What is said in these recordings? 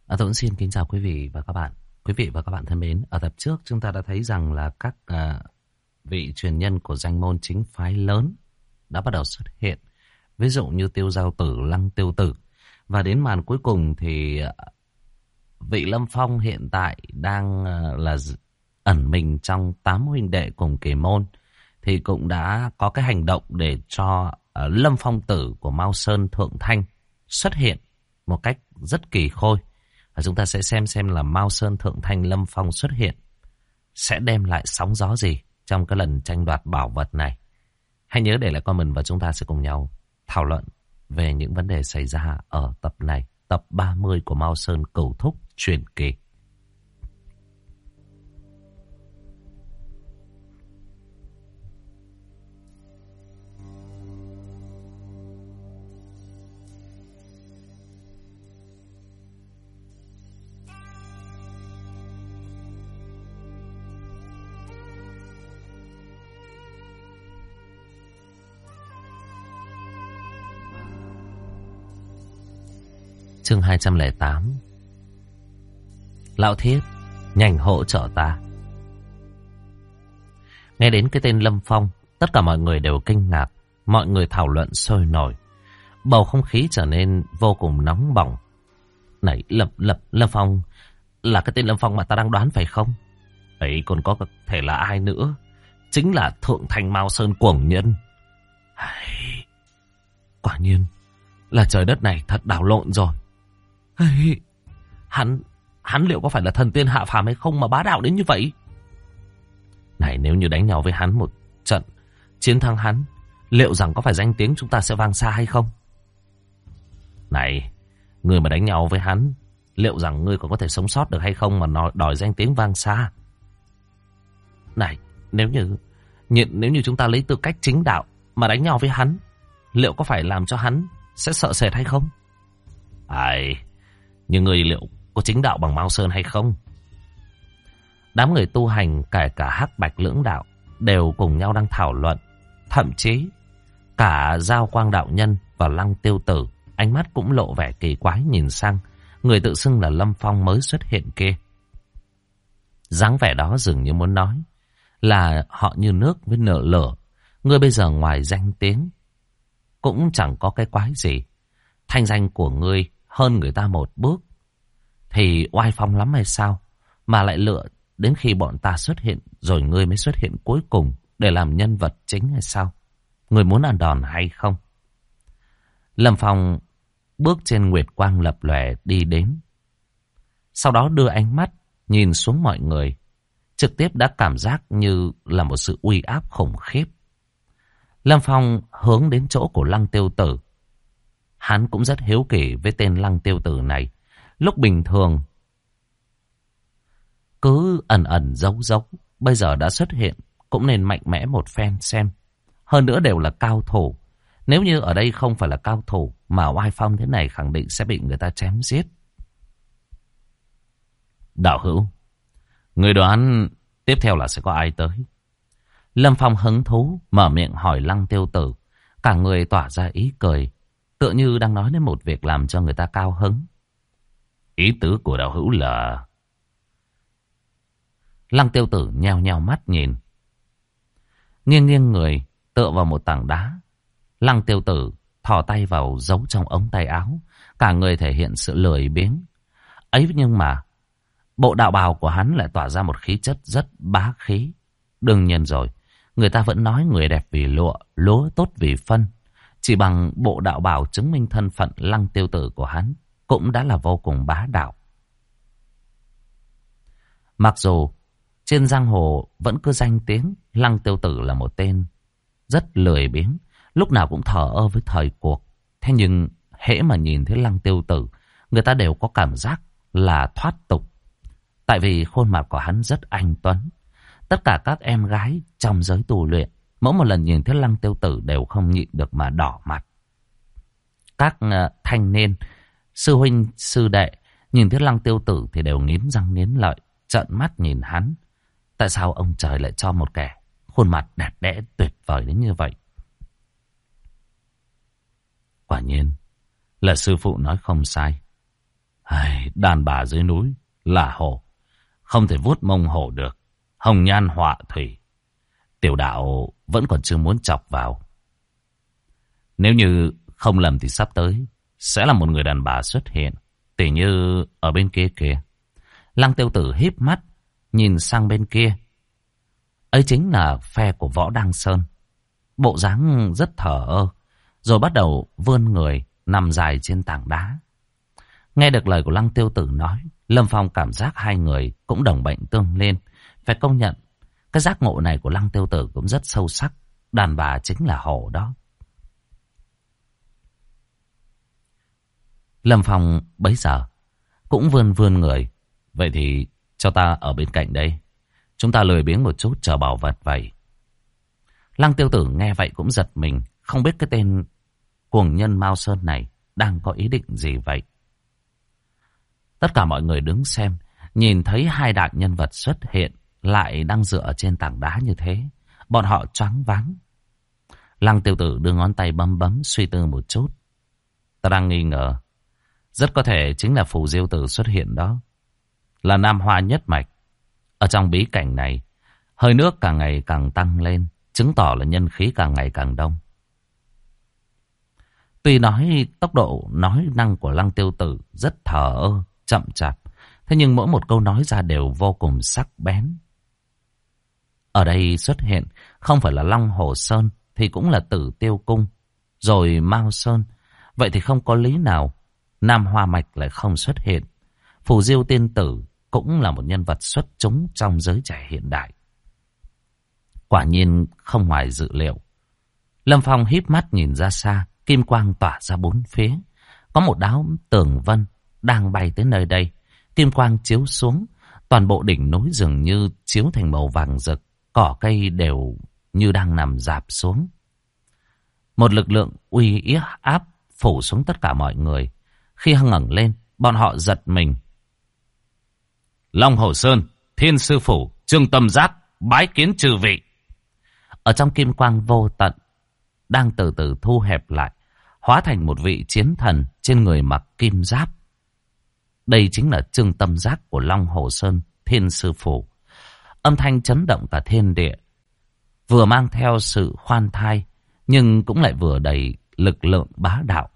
Tôi cũng xin kính chào quý vị và các bạn. Quý vị và các bạn thân mến, ở tập trước chúng ta đã thấy rằng là các vị truyền nhân của danh môn chính phái lớn đã bắt đầu xuất hiện. Ví dụ như Tiêu Giao Tử, Lăng Tiêu Tử. Và đến màn cuối cùng thì vị Lâm Phong hiện tại đang là ẩn mình trong 8 huynh đệ cùng kỳ môn. Thì cũng đã có cái hành động để cho Lâm Phong Tử của Mao Sơn Thượng Thanh xuất hiện một cách rất kỳ khôi. Và chúng ta sẽ xem là Mao Sơn Thượng Thanh Lâm Phong xuất hiện sẽ đem lại sóng gió gì trong cái lần tranh đoạt bảo vật này. Hãy nhớ để lại comment và chúng ta sẽ cùng nhau thảo luận về những vấn đề xảy ra ở tập này, tập 30 của Mao Sơn Cửu Thúc truyền kỳ. Chương 208. Lão Thiết, nhanh hỗ trợ ta. Nghe đến cái tên Lâm Phong, tất cả mọi người đều kinh ngạc. Mọi người thảo luận sôi nổi. Bầu không khí trở nên vô cùng nóng bỏng. Này, Lâm Phong là cái tên Lâm Phong mà ta đang đoán phải không? Ấy còn có thể là ai nữa? Chính là Thượng Thanh Mao Sơn Cuồng Nhân. Quả nhiên là trời đất này thật đảo lộn rồi. Hắn liệu có phải là thần tiên hạ phàm hay không mà bá đạo đến như vậy? Này, nếu như đánh nhau với hắn một trận, chiến thắng hắn, liệu rằng có phải danh tiếng chúng ta sẽ vang xa hay không? Này, người mà đánh nhau với hắn, liệu rằng ngươi còn có thể sống sót được hay không mà đòi danh tiếng vang xa? Này, nếu như chúng ta lấy tư cách chính đạo mà đánh nhau với hắn, liệu có phải làm cho hắn sẽ sợ sệt hay không? Nhưng người liệu có chính đạo bằng Mao Sơn hay không? Đám người tu hành kể cả Hắc Bạch lưỡng đạo đều cùng nhau đang thảo luận. Thậm chí cả Giao Quang đạo nhân và Lăng Tiêu Tử ánh mắt cũng lộ vẻ kỳ quái nhìn sang người tự xưng là Lâm Phong mới xuất hiện kia. Dáng vẻ đó dường như muốn nói là họ như nước với nợ lửa. Ngươi bây giờ ngoài danh tiếng cũng chẳng có cái quái gì. Thanh danh của ngươi hơn người ta một bước thì oai phong lắm hay sao? Mà lại lựa đến khi bọn ta xuất hiện rồi ngươi mới xuất hiện cuối cùng để làm nhân vật chính hay sao? Ngươi muốn ăn đòn hay không? Lâm Phong bước trên nguyệt quang lập lòe đi đến. Sau đó đưa ánh mắt nhìn xuống mọi người. Trực tiếp đã cảm giác như là một sự uy áp khủng khiếp. Lâm Phong hướng đến chỗ của Lăng Tiêu Tử. Hắn cũng rất hiếu kỳ với tên Lăng Tiêu Tử này. Lúc bình thường cứ ẩn ẩn giấu giấu, bây giờ đã xuất hiện, cũng nên mạnh mẽ một phen xem. Hơn nữa đều là cao thủ. Nếu như ở đây không phải là cao thủ mà oai phong thế này, khẳng định sẽ bị người ta chém giết. Đạo hữu, người đoán tiếp theo là sẽ có ai tới? Lâm Phong hứng thú mở miệng hỏi Lăng Tiêu Tử. Cả người tỏa ra ý cười, tựa như đang nói đến một việc làm cho người ta cao hứng. Ý tứ của đạo hữu là... Lăng Tiêu Tử nheo nheo mắt nhìn. Nghiêng nghiêng người tựa vào một tảng đá. Lăng Tiêu Tử thò tay vào giấu trong ống tay áo. Cả người thể hiện sự lười biếng. Ấy nhưng mà bộ đạo bào của hắn lại tỏa ra một khí chất rất bá khí. Đương nhiên rồi, người ta vẫn nói người đẹp vì lụa, lúa tốt vì phân. Chỉ bằng bộ đạo bào chứng minh thân phận Lăng Tiêu Tử của hắn cũng đã là vô cùng bá đạo. Mặc dù trên giang hồ vẫn cứ danh tiếng Lăng Tiêu Tử là một tên rất lười biếng, lúc nào cũng thờ ơ với thời cuộc. Thế nhưng hễ mà nhìn thấy Lăng Tiêu Tử, người ta đều có cảm giác là thoát tục. Tại vì khuôn mặt của hắn rất anh tuấn. Tất cả các em gái trong giới tu luyện, mỗi một lần nhìn thấy Lăng Tiêu Tử đều không nhịn được mà đỏ mặt. Các thanh niên, sư huynh, sư đệ nhìn thấy Lăng Tiêu Tử thì đều nghiến răng nghiến lợi, trợn mắt nhìn hắn. Tại sao ông trời lại cho một kẻ khuôn mặt đẹp đẽ tuyệt vời đến như vậy? Quả nhiên là sư phụ nói không sai. Đàn bà dưới núi là hổ, không thể vuốt mông hổ được. Hồng nhan họa thủy, tiểu đạo vẫn còn chưa muốn chọc vào. Nếu như không lầm thì sắp tới sẽ là một người đàn bà xuất hiện, tỉ như ở bên kia kìa. Lăng Tiêu Tử híp mắt nhìn sang bên kia. Ấy chính là phe của Võ Đăng Sơn. Bộ dáng rất thờ ơ, rồi bắt đầu vươn người nằm dài trên tảng đá. Nghe được lời của Lăng Tiêu Tử nói, Lâm Phong cảm giác hai người cũng đồng bệnh tương liên. Phải công nhận, cái giác ngộ này của Lăng Tiêu Tử cũng rất sâu sắc. Đàn bà chính là hổ đó. Lâm Phong bấy giờ cũng vươn người. Vậy thì cho ta ở bên cạnh đây. Chúng ta lười biếng một chút chờ bảo vật vậy. Lăng Tiêu Tử nghe vậy cũng giật mình. Không biết cái tên cuồng nhân Mao Sơn này đang có ý định gì vậy. Tất cả mọi người đứng xem, nhìn thấy hai đại nhân vật xuất hiện, lại đang dựa trên tảng đá như thế. Bọn họ choáng váng. Lăng Tiêu Tử đưa ngón tay bấm suy tư một chút. Ta đang nghi ngờ, rất có thể chính là Phù Diêu Tử xuất hiện đó. Là Nam Hoa nhất mạch. Ở trong bí cảnh này, hơi nước càng ngày càng tăng lên, chứng tỏ là nhân khí càng ngày càng đông. Tuy nói tốc độ nói năng của Lăng Tiêu Tử rất thờ ơ, chậm chạp, thế nhưng mỗi một câu nói ra đều vô cùng sắc bén. Ở đây xuất hiện không phải là Long Hồ Sơn thì cũng là Tử Tiêu Cung, rồi Mao Sơn. Vậy thì không có lý nào Nam Hoa Mạch lại không xuất hiện. Phù Diêu Tiên Tử cũng là một nhân vật xuất chúng trong giới trẻ hiện đại. Quả nhiên không ngoài dự liệu. Lâm Phong híp mắt nhìn ra xa, kim quang tỏa ra bốn phía. Có một đám tường vân đang bay tới nơi đây. Kim quang chiếu xuống, toàn bộ đỉnh núi dường như chiếu thành màu vàng rực, cỏ cây đều như đang nằm rạp xuống. Một lực lượng uy yết áp phủ xuống tất cả mọi người. Khi ngẩng lên, bọn họ giật mình. Long Hồ Sơn, Thiên Sư Phủ, Trương Tâm Giác, bái kiến chư vị. Ở trong kim quang vô tận, đang từ từ thu hẹp lại, hóa thành một vị chiến thần trên người mặc kim giáp. Đây chính là Trương Tâm Giác của Long Hồ Sơn, Thiên Sư Phủ. Âm thanh chấn động cả thiên địa, vừa mang theo sự khoan thai, nhưng cũng lại vừa đầy lực lượng bá đạo.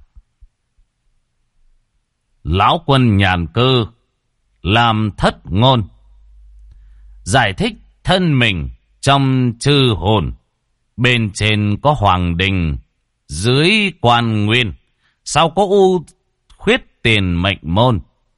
Lão quân nhàn cư, làm thất ngôn, giải thích thân mình trong chư hồn. Bên trên có hoàng đình, dưới quan nguyên, sau có u khuyết tiền mệnh môn.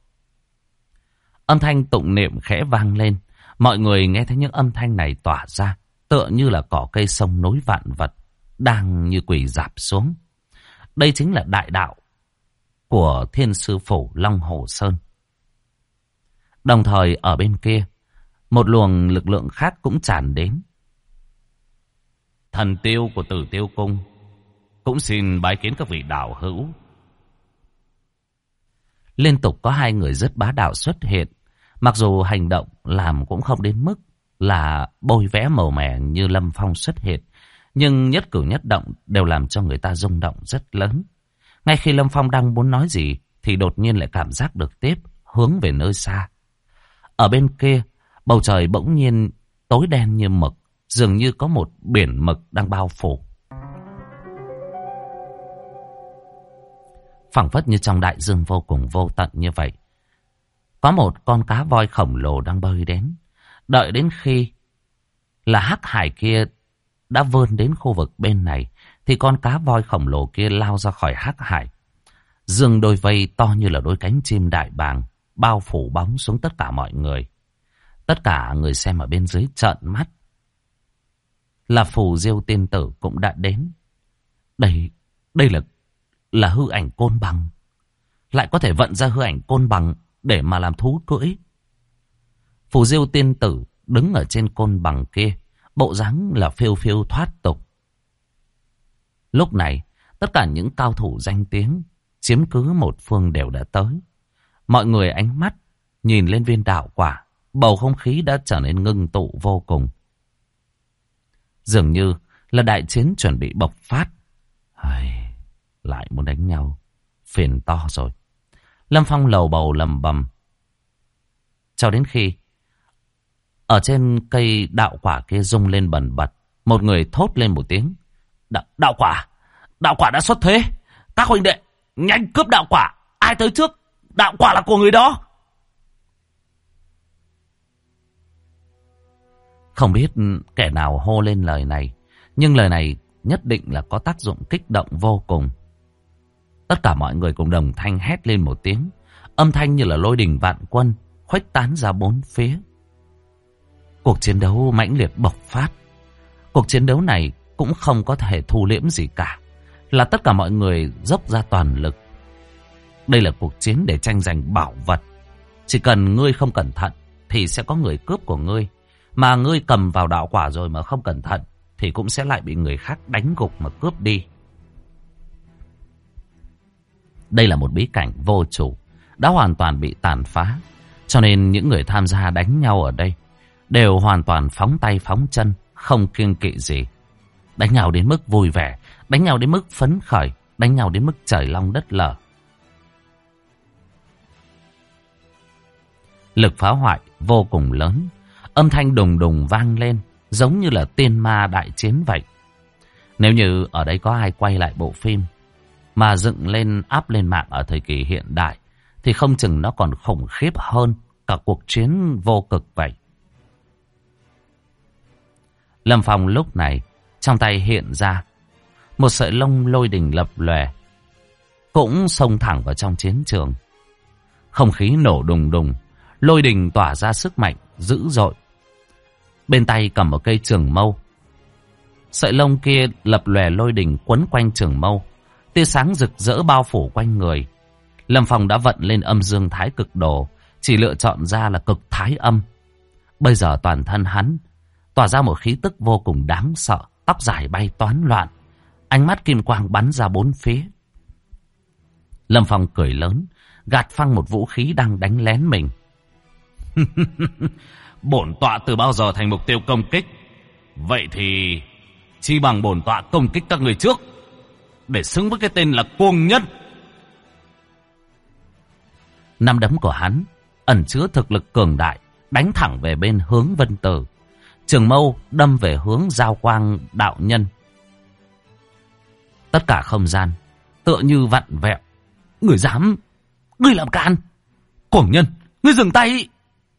Âm thanh tụng niệm khẽ vang lên. Mọi người nghe thấy những âm thanh này tỏa ra, tựa như là cỏ cây sông núi vạn vật đang như quỳ rạp xuống. Đây chính là đại đạo của Thiên Sư Phủ Long Hồ Sơn. Đồng thời ở bên kia, một luồng lực lượng khác cũng tràn đến. Thần tiêu của Tử Tiêu Cung cũng xin bái kiến các vị đạo hữu. Liên tục có hai người rất bá đạo xuất hiện. Mặc dù hành động làm cũng không đến mức là bôi vẽ màu mè như Lâm Phong xuất hiện, nhưng nhất cử nhất động đều làm cho người ta rung động rất lớn. Ngay khi Lâm Phong đang muốn nói gì thì đột nhiên lại cảm giác được tiếp hướng về nơi xa. Ở bên kia, bầu trời bỗng nhiên tối đen như mực, dường như có một biển mực đang bao phủ. Phảng phất như trong đại dương vô cùng vô tận như vậy. Có một con cá voi khổng lồ đang bơi đến. Đợi đến khi là hắc hải kia đã vươn đến khu vực bên này, thì con cá voi khổng lồ kia lao ra khỏi hắc hải. Dương đôi vây to như là đôi cánh chim đại bàng, bao phủ bóng xuống tất cả mọi người. Tất cả người xem ở bên dưới trợn mắt. Là Phù Diêu Tiên Tử cũng đã đến. Đây là hư ảnh côn bằng. Lại có thể vận ra hư ảnh côn bằng để mà làm thú cưỡi. Phù Diêu Tiên Tử đứng ở trên côn bằng kia, bộ dáng là phiêu phiêu thoát tục. Lúc này, tất cả những cao thủ danh tiếng chiếm cứ một phương đều đã tới. Mọi người ánh mắt nhìn lên viên đạo quả, bầu không khí đã trở nên ngưng tụ vô cùng. Dường như là đại chiến chuẩn bị bộc phát. Lại muốn đánh nhau, phiền to rồi. Lâm Phong lầu bầu lầm bầm. Cho đến khi ở trên cây đạo quả kia rung lên bần bật, một người thốt lên một tiếng. Đạo quả đã xuất thế. Các huynh đệ, nhanh cướp đạo quả. Ai tới trước, đạo quả là của người đó. Không biết kẻ nào hô lên lời này, nhưng lời này nhất định là có tác dụng kích động vô cùng. Tất cả mọi người cùng đồng thanh hét lên một tiếng. Âm thanh như là lôi đình vạn quân, khuếch tán ra bốn phía. Cuộc chiến đấu mãnh liệt bộc phát. Cuộc chiến đấu này cũng không có thể thu liễm gì cả, là tất cả mọi người dốc ra toàn lực. Đây là cuộc chiến để tranh giành bảo vật. Chỉ cần ngươi không cẩn thận thì sẽ có người cướp của ngươi. Mà ngươi cầm vào đạo quả rồi mà không cẩn thận thì cũng sẽ lại bị người khác đánh gục mà cướp đi. Đây là một bí cảnh vô chủ, đã hoàn toàn bị tàn phá. Cho nên những người tham gia đánh nhau ở đây đều hoàn toàn phóng tay phóng chân, không kiêng kỵ gì. Đánh nhau đến mức vui vẻ, đánh nhau đến mức phấn khởi, đánh nhau đến mức trời long đất lở. Lực phá hoại vô cùng lớn, âm thanh đùng đùng vang lên, giống như là tiên ma đại chiến vậy. Nếu như ở đây có ai quay lại bộ phim mà dựng lên áp lên mạng ở thời kỳ hiện đại thì không chừng nó còn khủng khiếp hơn cả cuộc chiến vô cực vậy. Lâm Phong lúc này trong tay hiện ra một sợi lông lôi đình lập lòe, cũng xông thẳng vào trong chiến trường. Không khí nổ đùng đùng, lôi đình tỏa ra sức mạnh dữ dội. Bên tay cầm một cây trường mâu, sợi lông kia lập lòe lôi đình quấn quanh trường mâu, tia sáng rực rỡ bao phủ quanh người. Lâm Phong đã vận lên âm dương thái cực đồ, chỉ lựa chọn ra là cực thái âm. Bây giờ toàn thân hắn tỏa ra một khí tức vô cùng đáng sợ, tóc dài bay toán loạn, ánh mắt kim quang bắn ra bốn phía. Lâm Phong cười lớn, gạt phăng một vũ khí đang đánh lén mình. Bổn tọa từ bao giờ thành mục tiêu công kích? Vậy thì chi bằng bổn tọa công kích các người trước, để xứng với cái tên là cuồng nhân. Nắm đấm của hắn ẩn chứa thực lực cường đại, đánh thẳng về bên hướng Vân Tử. Trường mâu đâm về hướng Giao Quang đạo nhân. Tất cả không gian tựa như vặn vẹo. Ngươi làm càn! Cuồng nhân, ngươi dừng tay!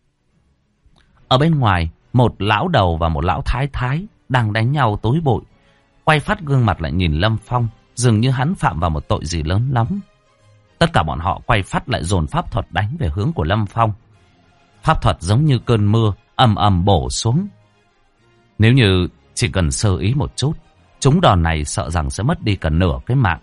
Ở bên ngoài, một lão đầu và một lão thái thái đang đánh nhau tối bụi, quay phát gương mặt lại nhìn Lâm Phong, dường như hắn phạm vào một tội gì lớn lắm. Tất cả bọn họ quay phát lại dồn pháp thuật đánh về hướng của Lâm Phong. Pháp thuật giống như cơn mưa ầm ầm bổ xuống. Nếu như chỉ cần sơ ý một chút, chúng đòn này sợ rằng sẽ mất đi gần nửa cái mạng.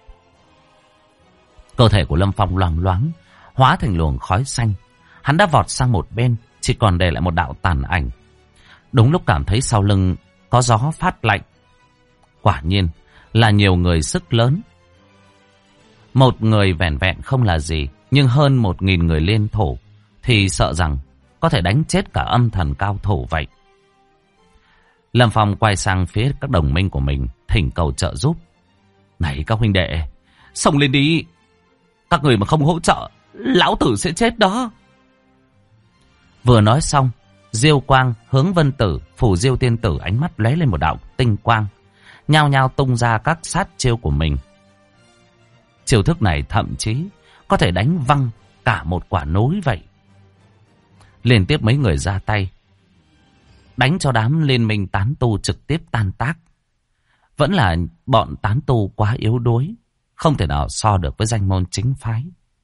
Cơ thể của Lâm Phong loang loáng, hóa thành luồng khói xanh. Hắn đã vọt sang một bên, chỉ còn để lại một đạo tàn ảnh. Đúng lúc cảm thấy sau lưng có gió phát lạnh. Quả nhiên là nhiều người sức lớn. Một người vẻn vẹn không là gì, nhưng hơn 1000 người liên thủ thì sợ rằng có thể đánh chết cả âm thần cao thủ vậy. Lâm Phong quay sang phía các đồng minh của mình, thỉnh cầu trợ giúp. Này các huynh đệ, xông lên đi! Các người mà không hỗ trợ, lão tử sẽ chết đó! Vừa nói xong, Diêu Quang, Hướng Vân Tử, Phù Diêu Tiên Tử ánh mắt lóe lên một đạo tinh quang, nhao nhao tung ra các sát chiêu của mình. Chiêu thức này thậm chí có thể đánh văng cả một quả núi vậy. Liên tiếp mấy người ra tay, đánh cho đám liên minh tán tu trực tiếp tan tác. Vẫn là bọn tán tu quá yếu đuối, không thể nào so được với danh môn chính phái.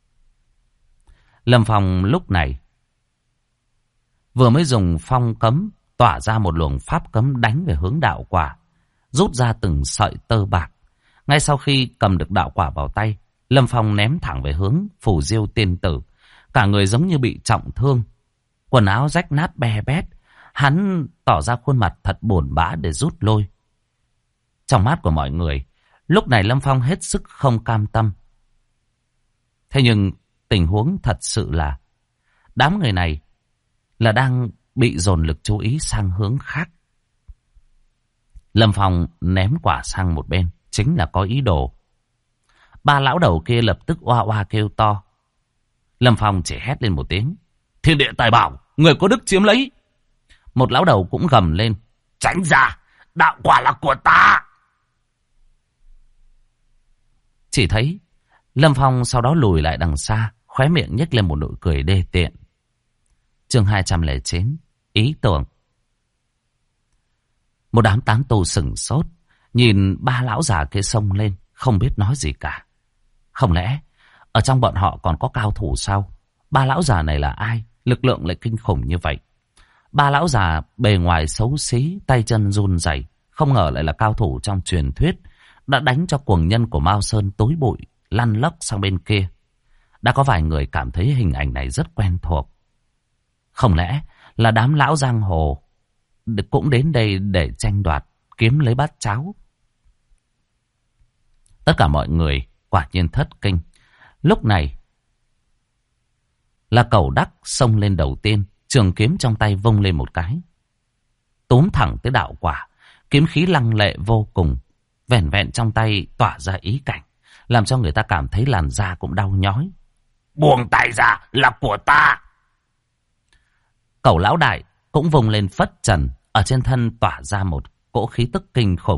Lâm Phong lúc này vừa mới dùng phong cấm tỏa ra một luồng pháp cấm đánh về hướng đạo quả, rút ra từng sợi tơ bạc. Ngay sau khi cầm được đạo quả vào tay, Lâm Phong ném thẳng về hướng Phù Diêu Tiên Tử. Cả người giống như bị trọng thương, quần áo rách nát be bét. Hắn tỏ ra khuôn mặt thật buồn bã để rút lui. Trong mắt của mọi người, lúc này Lâm Phong hết sức không cam tâm. Thế nhưng tình huống thật sự là đám người này là đang bị dồn lực chú ý sang hướng khác. Lâm Phong ném quả sang một bên, chính là có ý đồ. Ba lão đầu kia lập tức oa oa kêu to. Lâm Phong chỉ hét lên một tiếng. Thiên địa tài bảo, người có đức chiếm lấy. Một lão đầu cũng gầm lên. Tránh ra, đạo quả là của ta. Chỉ thấy Lâm Phong sau đó lùi lại đằng xa, khóe miệng nhếch lên một nụ cười đê tiện. Chương 209, ý tưởng. Một đám tán tu sửng sốt, nhìn ba lão già kia xông lên, không biết nói gì cả. Không lẽ ở trong bọn họ còn có cao thủ sao? Ba lão già này là ai? Lực lượng lại kinh khủng như vậy. Ba lão già bề ngoài xấu xí, tay chân run rẩy, không ngờ lại là cao thủ trong truyền thuyết, đã đánh cho cuồng nhân của Mao Sơn tối bụi, lăn lóc sang bên kia. Đã có vài người cảm thấy hình ảnh này rất quen thuộc. Không lẽ là đám lão giang hồ cũng đến đây để tranh đoạt, kiếm lấy bát cháo? Tất cả mọi người quả nhiên thất kinh. Lúc này là Cẩu Đắc xông lên đầu tiên, trường kiếm trong tay vung lên một cái, túm thẳng tới đạo quả. Kiếm khí lăng lệ vô cùng, vẻn vẹn trong tay tỏa ra ý cảnh, làm cho người ta cảm thấy làn da cũng đau nhói. Buông tay ra, là của ta. Cẩu lão đại cũng vùng lên phất trần, ở trên thân tỏa ra một cỗ khí tức kinh khủng.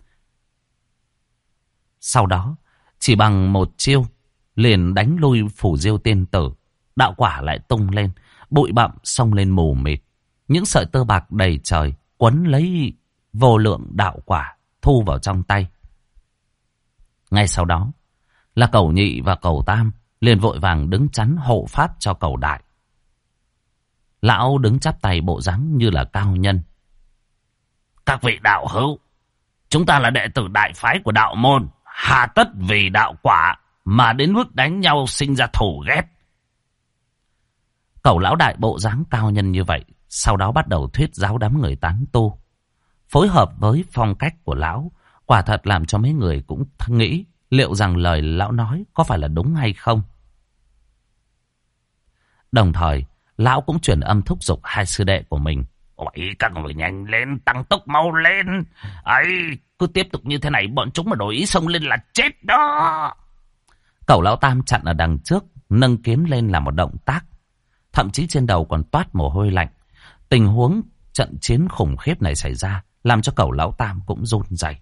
Sau đó chỉ bằng một chiêu liền đánh lui Phủ Diêu tiên tử. Đạo quả lại tung lên, bụi bặm xông lên mù mịt. Những sợi tơ bạc đầy trời quấn lấy vô lượng đạo quả, thu vào trong tay. Ngay sau đó là Cẩu Nhị và Cẩu Tam liền vội vàng đứng chắn hộ pháp cho Cẩu Đại. Lão đứng chắp tay bộ dáng như là cao nhân. Các vị đạo hữu, chúng ta là đệ tử đại phái của đạo môn, hà tất vì đạo quả mà đến mức đánh nhau sinh ra thù ghét. Cẩu lão đại bộ dáng cao nhân như vậy, sau đó bắt đầu thuyết giáo đám người tán tu. Phối hợp với phong cách của lão, quả thật làm cho mấy người cũng nghĩ liệu rằng lời lão nói có phải là đúng hay không. Đồng thời, lão cũng truyền âm thúc giục hai sư đệ của mình. Ôi, các người nhanh lên, tăng tốc mau lên. Ấy, cứ tiếp tục như thế này, bọn chúng mà đổi ý xông lên là chết đó. Cẩu lão Tam chặn ở đằng trước, nâng kiếm lên làm một động tác. Thậm chí trên đầu còn toát mồ hôi lạnh. Tình huống trận chiến khủng khiếp này xảy ra, làm cho Cẩu lão Tam cũng run rẩy.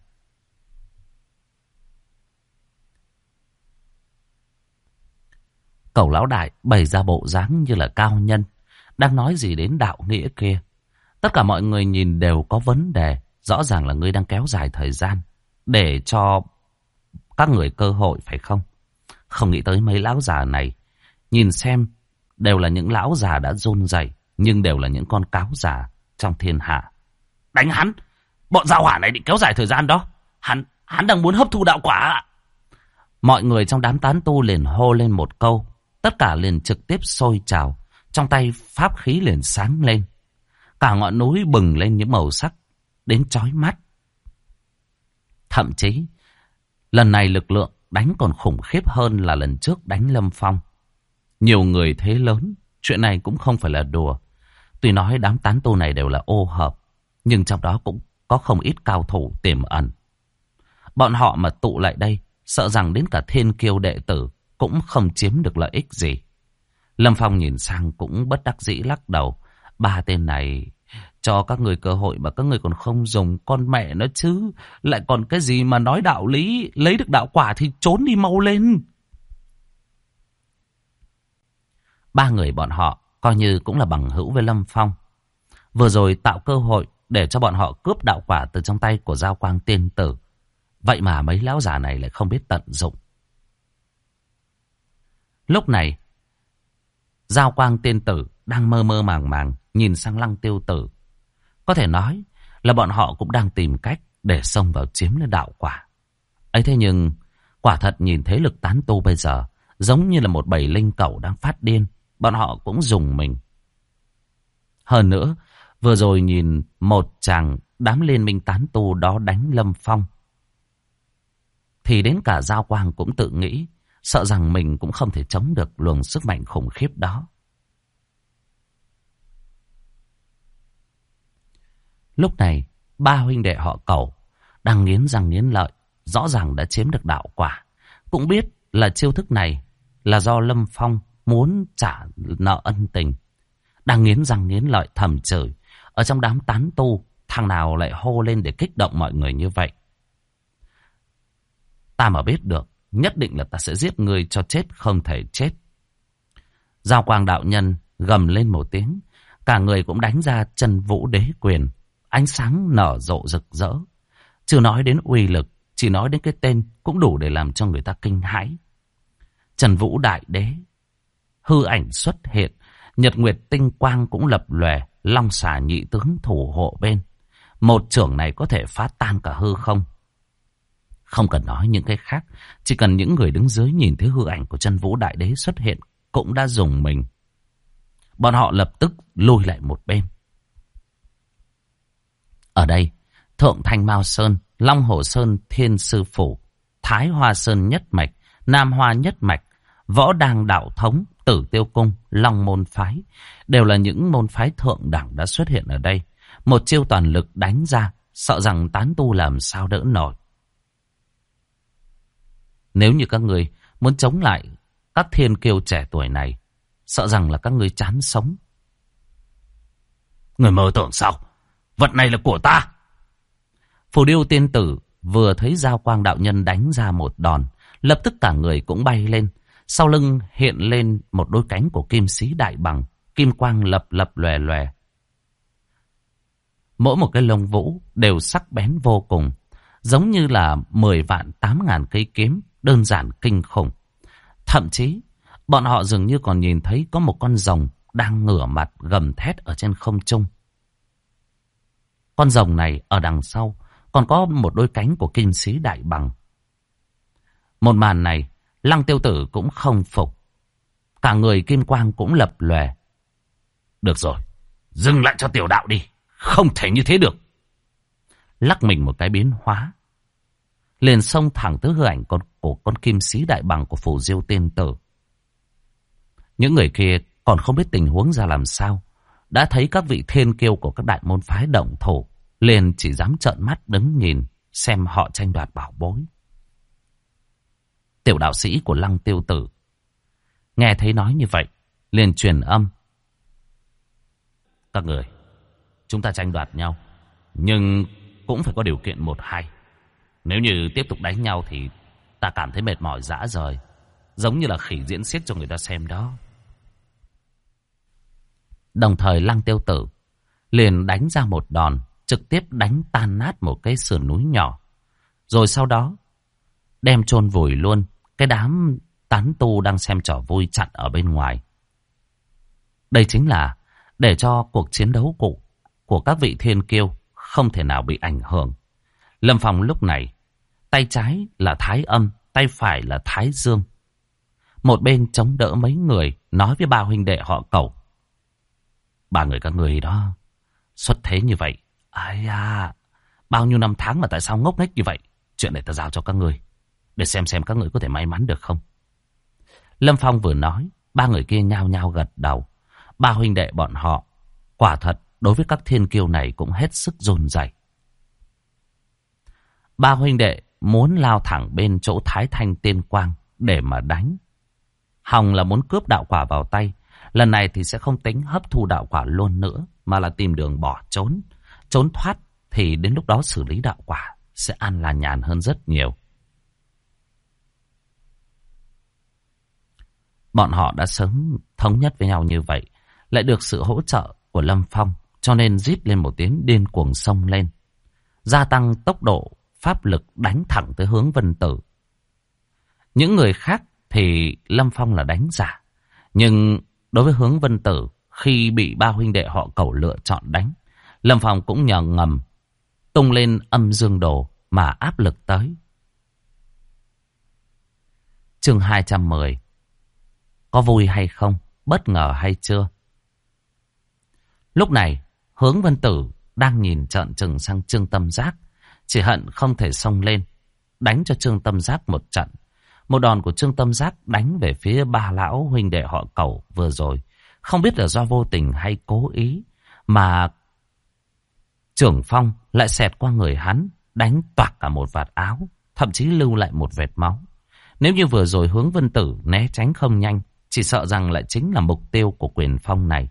Cẩu lão đại bày ra bộ dáng như là cao nhân, đang nói gì đến đạo nghĩa kia. Tất cả mọi người nhìn đều có vấn đề. Rõ ràng là ngươi đang kéo dài thời gian để cho các người cơ hội, phải không? Không nghĩ tới mấy lão già này, nhìn xem đều là những lão già đã run rẩy, nhưng đều là những con cáo già trong thiên hạ. Đánh hắn! Bọn gia hỏa này định kéo dài thời gian đó. Hắn đang muốn hấp thu đạo quả. Mọi người trong đám tán tu liền hô lên một câu. Tất cả liền trực tiếp sôi trào. Trong tay pháp khí liền sáng lên. Cả ngọn núi bừng lên những màu sắc đến chói mắt. Thậm chí lần này lực lượng đánh còn khủng khiếp hơn là lần trước đánh Lâm Phong. Nhiều người thế lớn, chuyện này cũng không phải là đùa. Tuy nói đám tán tu này đều là ô hợp, nhưng trong đó cũng có không ít cao thủ tiềm ẩn. Bọn họ mà tụ lại đây, sợ rằng đến cả thiên kiêu đệ tử cũng không chiếm được lợi ích gì. Lâm Phong nhìn sang cũng bất đắc dĩ lắc đầu. Ba tên này cho các người cơ hội mà các người còn không dùng, con mẹ nó chứ. Lại còn cái gì mà nói đạo lý, lấy được đạo quả thì trốn đi mau lên. Ba người bọn họ coi như cũng là bằng hữu với Lâm Phong. Vừa rồi tạo cơ hội để cho bọn họ cướp đạo quả từ trong tay của Giao Quang tiên tử. Vậy mà mấy lão già này lại không biết tận dụng. Lúc này Giao Quang tiên tử đang mơ mơ màng màng nhìn sang Lăng Tiêu tử. Có thể nói là bọn họ cũng đang tìm cách để xông vào chiếm lấy đạo quả. Ấy thế nhưng quả thật nhìn thế lực tán tu bây giờ giống như là một bầy linh cẩu đang phát điên. Bọn họ cũng dùng mình. Hơn nữa, vừa rồi nhìn một chàng đám liên minh tán tu đó đánh Lâm Phong, thì đến cả Giao Quang cũng tự nghĩ, sợ rằng mình cũng không thể chống được luồng sức mạnh khủng khiếp đó. Lúc này, ba huynh đệ họ Cẩu đang nghiến răng nghiến lợi, rõ ràng đã chiếm được đạo quả. Cũng biết là chiêu thức này là do Lâm Phong muốn trả nợ ân tình. Đang nghiến răng nghiến lợi thầm chửi. Ở trong đám tán tu, thằng nào lại hô lên để kích động mọi người như vậy? Ta mà biết được, nhất định là ta sẽ giết ngươi cho chết không thể chết. Giao Quang đạo nhân gầm lên một tiếng. Cả người cũng đánh ra chân vũ đế quyền. Ánh sáng nở rộ rực rỡ. Chưa nói đến uy lực, chỉ nói đến cái tên cũng đủ để làm cho người ta kinh hãi. Trần Vũ Đại Đế. Hư ảnh xuất hiện. Nhật Nguyệt tinh quang cũng lập lòe. Long xà nhị tướng thủ hộ bên. Một chưởng này có thể phá tan cả hư không. Không cần nói những cái khác. Chỉ cần những người đứng dưới nhìn thấy hư ảnh của Trần Vũ Đại Đế xuất hiện cũng đã rùng mình. Bọn họ lập tức lùi lại một bên. Ở đây, Thượng Thanh Mao Sơn, Long Hồ Sơn Thiên Sư Phủ, Thái Hoa Sơn Nhất Mạch, Nam Hoa Nhất Mạch, Võ Đàng Đạo Thống, Tử Tiêu Cung, Long Môn Phái đều là những môn phái thượng đẳng đã xuất hiện ở đây. Một chiêu toàn lực đánh ra, sợ rằng tán tu làm sao đỡ nổi. Nếu như các người muốn chống lại các thiên kiêu trẻ tuổi này, sợ rằng là các ngươi chán sống. Người mơ tưởng sao? Vật này là của ta. Phù Điêu tiên tử vừa thấy Giao Quang đạo nhân đánh ra một đòn, lập tức cả người cũng bay lên. Sau lưng hiện lên một đôi cánh của kim sĩ đại bằng, kim quang lập lập lòe lòe. Mỗi một cái lông vũ đều sắc bén vô cùng, giống như là 10 vạn 8.000 cây kiếm, đơn giản kinh khủng. Thậm chí bọn họ dường như còn nhìn thấy có một con rồng đang ngửa mặt gầm thét ở trên không trung. Con rồng này ở đằng sau còn có một đôi cánh của kim sĩ đại bằng. Một màn này, Lăng Tiêu Tử cũng không phục. Cả người kim quang cũng lập lòe. Được rồi, dừng lại cho tiểu đạo đi. Không thể như thế được. Lắc mình một cái biến hóa, liền xông thẳng tới hư ảnh của con kim sĩ đại bằng của Phù Diêu tiên tử. Những người kia còn không biết tình huống ra làm sao, đã thấy các vị thiên kiêu của các đại môn phái động thủ, liền chỉ dám trợn mắt đứng nhìn xem họ tranh đoạt bảo bối. Tiểu đạo sĩ của Lăng Tiêu Tử nghe thấy nói như vậy, liền truyền âm. Các người, chúng ta tranh đoạt nhau, nhưng cũng phải có điều kiện 1-2. Nếu như tiếp tục đánh nhau thì ta cảm thấy mệt mỏi rã rời, giống như là khỉ diễn xiếc cho người ta xem đó. Đồng thời Lăng Tiêu Tử liền đánh ra một đòn, trực tiếp đánh tan nát một cái sườn núi nhỏ. Rồi sau đó đem chôn vùi luôn cái đám tán tu đang xem trò vui chặn ở bên ngoài. Đây chính là để cho cuộc chiến đấu của các vị thiên kiêu không thể nào bị ảnh hưởng. Lâm Phong lúc này, tay trái là Thái Âm, tay phải là Thái Dương. Một bên chống đỡ mấy người, nói với ba huynh đệ họ Cẩu. Ba người các người đó, xuất thế như vậy. Ai à, bao nhiêu năm tháng mà tại sao ngốc nghếch như vậy? Chuyện này ta giao cho các người, để xem các người có thể may mắn được không. Lâm Phong vừa nói, ba người kia nhao nhao gật đầu. Ba huynh đệ bọn họ, quả thật, đối với các thiên kiêu này cũng hết sức run rẩy. Ba huynh đệ muốn lao thẳng bên chỗ Thái Thanh Tiên Quang để mà đánh. Hồng là muốn cướp đạo quả vào tay. Lần này thì sẽ không tính hấp thu đạo quả luôn nữa, mà là tìm đường bỏ trốn. Trốn thoát thì đến lúc đó xử lý đạo quả sẽ an là nhàn hơn rất nhiều. Bọn họ đã sớm thống nhất với nhau như vậy, lại được sự hỗ trợ của Lâm Phong, cho nên rít lên một tiếng điên cuồng xông lên, gia tăng tốc độ pháp lực đánh thẳng tới hướng Vân Tử. Những người khác thì Lâm Phong là đánh giả, nhưng đối với hướng Vân Tử, khi bị ba huynh đệ họ Cẩu lựa chọn đánh, Lâm Phong cũng nhờ ngầm tung lên âm dương đồ mà áp lực tới. Chương 210. Có vui hay không? Bất ngờ hay chưa? Lúc này, hướng Vân Tử đang nhìn trợn trừng sang Trương Tâm Giác, chỉ hận không thể xông lên đánh cho Trương Tâm Giác một trận. Một đòn của Trương Tâm Giác đánh về phía ba lão huynh đệ họ Cẩu vừa rồi, không biết là do vô tình hay cố ý, mà Trưởng Phong lại xẹt qua người hắn, đánh toạc cả một vạt áo, thậm chí lưu lại một vệt máu. Nếu như vừa rồi hướng Vân Tử né tránh không nhanh, chỉ sợ rằng lại chính là mục tiêu của quyền phong này.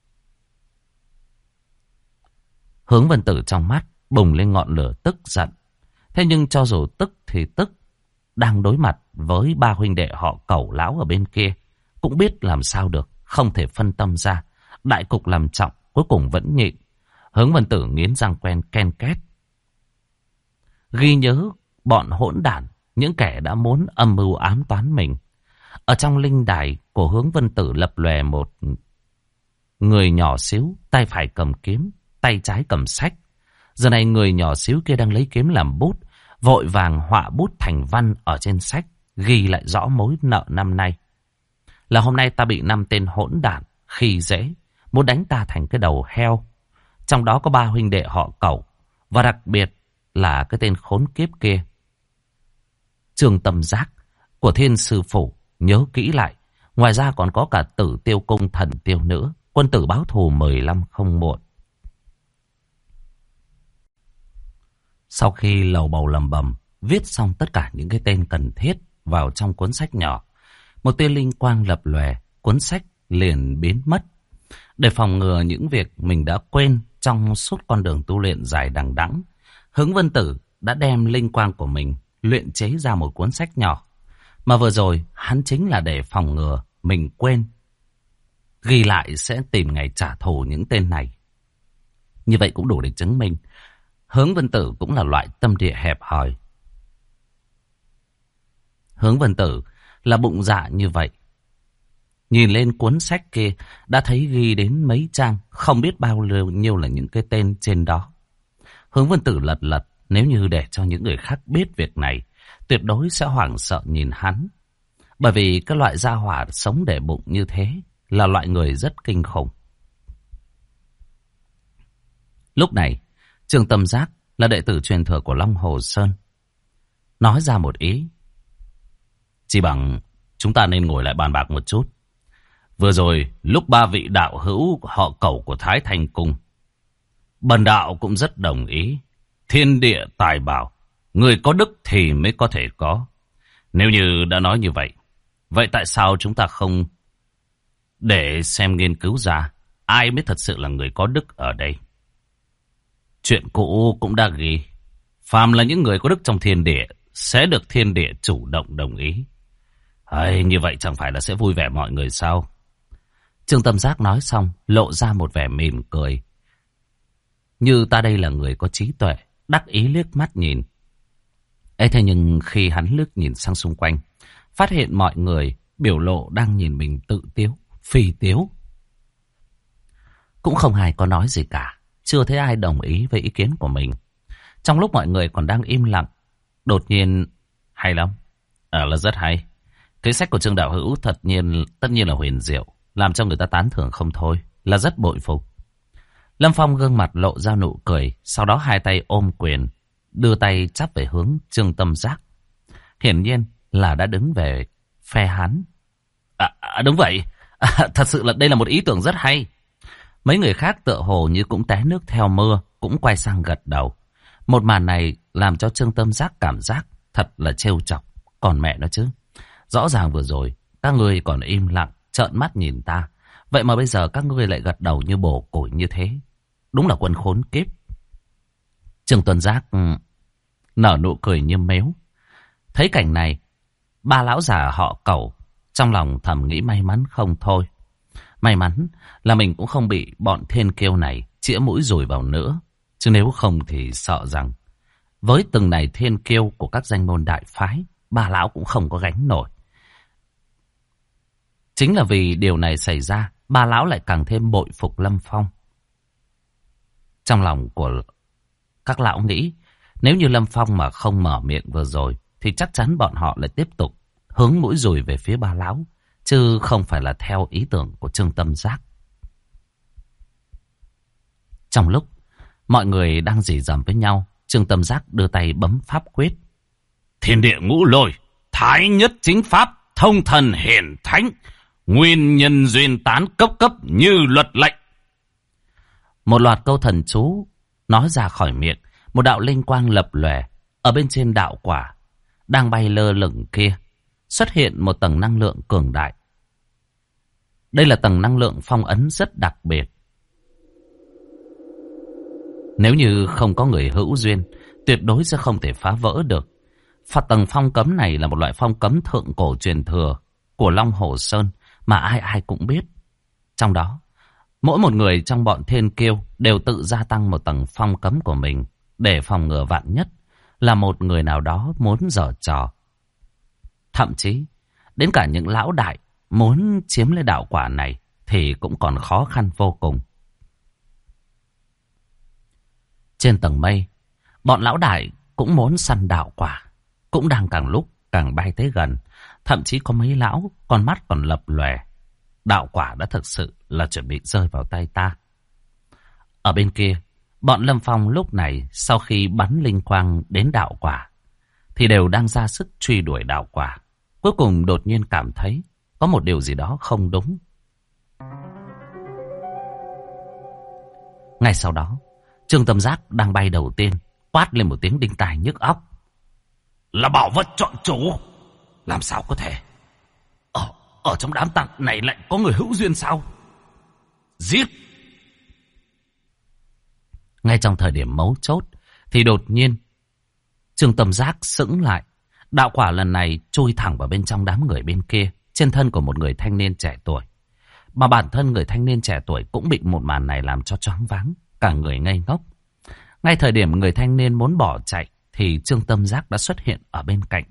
Hướng Vân Tử trong mắt bùng lên ngọn lửa tức giận. Thế nhưng cho dù tức thì tức, đang đối mặt với ba huynh đệ họ Cẩu lão ở bên kia, cũng biết làm sao được, không thể phân tâm ra. Đại cục làm trọng, cuối cùng vẫn nhịn. Hướng Vân Tử nghiến răng ken két. Ghi nhớ bọn hỗn đản, những kẻ đã muốn âm mưu ám toán mình. Ở trong linh đài của Hướng Vân Tử lập lòe một người nhỏ xíu, tay phải cầm kiếm, tay trái cầm sách. Giờ này người nhỏ xíu kia đang lấy kiếm làm bút, vội vàng họa bút thành văn ở trên sách, ghi lại rõ mối nợ năm nay. Là hôm nay ta bị 5 tên hỗn đản khi dễ, muốn đánh ta thành cái đầu heo. Trong đó có 3 huynh đệ họ Cẩu, và đặc biệt là cái tên khốn kiếp kia. Trương Tâm Giác của Thiên Sư Phủ, nhớ kỹ lại. Ngoài ra còn có cả Tử Tiêu Cung thần tiêu nữa. Quân tử báo thù 15 không muộn. Sau khi lầu bầu lầm bầm viết xong tất cả những cái tên cần thiết vào trong cuốn sách nhỏ, một tia linh quang lập lòe, cuốn sách liền biến mất. Để phòng ngừa những việc mình đã quên trong suốt con đường tu luyện dài đằng đẵng, Hướng Vân Tử đã đem linh quang của mình luyện chế ra một cuốn sách nhỏ. Mà vừa rồi hắn chính là để phòng ngừa mình quên, ghi lại sẽ tìm ngày trả thù những tên này. Như vậy cũng đủ để chứng minh Hướng Vân Tử cũng là loại tâm địa hẹp hòi. Hướng Vân Tử là bụng dạ như vậy. Nhìn lên cuốn sách kia đã thấy ghi đến mấy trang, không biết bao nhiêu là những cái tên trên đó. Hướng Vân Tử lật lật, nếu như để cho những người khác biết việc này, tuyệt đối sẽ hoảng sợ nhìn hắn. Bởi vì cái loại gia hỏa sống để bụng như thế là loại người rất kinh khủng. Lúc này, Trương Tâm Giác là đệ tử truyền thừa của Long Hồ Sơn, nói ra một ý. Chỉ bằng chúng ta nên ngồi lại bàn bạc một chút. Vừa rồi, lúc 3 vị đạo hữu họ Cẩu của Thái Thanh Cung, bần đạo cũng rất đồng ý. Thiên địa tài bảo, người có đức thì mới có thể có. Nếu như đã nói như vậy, vậy tại sao chúng ta không để xem nghiên cứu ra ai mới thật sự là người có đức ở đây? Chuyện cũ cũng đã ghi, phàm là những người có đức trong thiên địa sẽ được thiên địa chủ động đồng ý. Như vậy chẳng phải là sẽ vui vẻ mọi người sao? Trương Tâm Giác nói xong, lộ ra một vẻ mỉm cười. Như ta đây là người có trí tuệ, đắc ý liếc mắt nhìn. Thế nhưng khi hắn liếc nhìn sang xung quanh, phát hiện mọi người biểu lộ đang nhìn mình tự tiếu, phi tiếu. Cũng không ai có nói gì cả, chưa thấy ai đồng ý với ý kiến của mình. Trong lúc mọi người còn đang im lặng, đột nhiên, hay lắm, là rất hay. Cái sách của Trương đạo hữu tất nhiên là huyền diệu, làm cho người ta tán thưởng không thôi, là rất bội phục. Lâm Phong gương mặt lộ ra nụ cười, sau đó hai tay ôm quyền, đưa tay chắp về hướng Trương Tâm Giác. Hiển nhiên là đã đứng về phe hắn. Đúng vậy, thật sự là đây là một ý tưởng rất hay. Mấy người khác tựa hồ như cũng té nước theo mưa, cũng quay sang gật đầu. Một màn này làm cho Trương Tâm Giác cảm giác thật là trêu chọc. Còn mẹ nó chứ, rõ ràng vừa rồi các ngươi còn im lặng trợn mắt nhìn ta, vậy mà bây giờ các ngươi lại gật đầu như bổ củi như thế. Đúng là quân khốn kiếp. Trương Tuân Giác nở nụ cười như mếu. Thấy cảnh này, 3 lão già họ Cẩu trong lòng thầm nghĩ may mắn không thôi. May mắn là mình cũng không bị bọn thiên kiêu này chĩa mũi dùi vào nữa. Chứ nếu không thì sợ rằng với từng này thiên kiêu của các danh môn đại phái, 3 lão cũng không có gánh nổi. Chính là vì điều này xảy ra, 3 lão lại càng thêm bội phục Lâm Phong. Trong lòng của các lão nghĩ, nếu như Lâm Phong mà không mở miệng vừa rồi, thì chắc chắn bọn họ lại tiếp tục hướng mũi dùi về phía 3 lão, chứ không phải là theo ý tưởng của Trương Tâm Giác. Trong lúc mọi người đang rỉ rầm với nhau, Trương Tâm Giác đưa tay bấm pháp quyết. Thiên địa ngũ lôi, thái nhất chính pháp, thông thần hiển thánh, nguyên nhân duyên tán cấp cấp như luật lệnh. Một loạt câu thần chú nói ra khỏi miệng, một đạo linh quang lập lòe. Ở bên trên đạo quả đang bay lơ lửng kia xuất hiện một tầng năng lượng cường đại. Đây là tầng năng lượng phong ấn rất đặc biệt. Nếu như không có người hữu duyên, tuyệt đối sẽ không thể phá vỡ được. Tầng phong cấm này là một loại phong cấm thượng cổ truyền thừa của Long Hồ Sơn mà ai ai cũng biết. Trong đó, mỗi một người trong bọn thiên kiêu đều tự gia tăng một tầng phong cấm của mình để phòng ngừa vạn nhất là một người nào đó muốn giở trò. Thậm chí, đến cả những lão đại muốn chiếm lấy đạo quả này thì cũng còn khó khăn vô cùng. Trên tầng mây, bọn lão đại cũng muốn săn đạo quả, cũng đang càng lúc càng bay tới gần. Thậm chí có mấy lão, con mắt còn lập lòe. Đạo quả đã thực sự là chuẩn bị rơi vào tay ta. Ở bên kia, bọn Lâm Phong lúc này sau khi bắn linh quang đến đạo quả, thì đều đang ra sức truy đuổi đạo quả. Cuối cùng đột nhiên cảm thấy có một điều gì đó không đúng. Ngay sau đó, Trương Tâm Giác đang bay đầu tiên, quát lên một tiếng đinh tai nhức óc. Là bảo vật chọn chủ. Làm sao có thể? Ở trong đám tặc này lại có người hữu duyên sao? Giết! Ngay trong thời điểm mấu chốt thì đột nhiên Trương Tâm Giác sững lại. Đạo quả lần này chui thẳng vào bên trong đám người bên kia, trên thân của một người thanh niên trẻ tuổi. Mà bản thân người thanh niên trẻ tuổi cũng bị một màn này làm cho choáng váng, cả người ngây ngốc. Ngay thời điểm người thanh niên muốn bỏ chạy thì Trương Tâm Giác đã xuất hiện ở bên cạnh.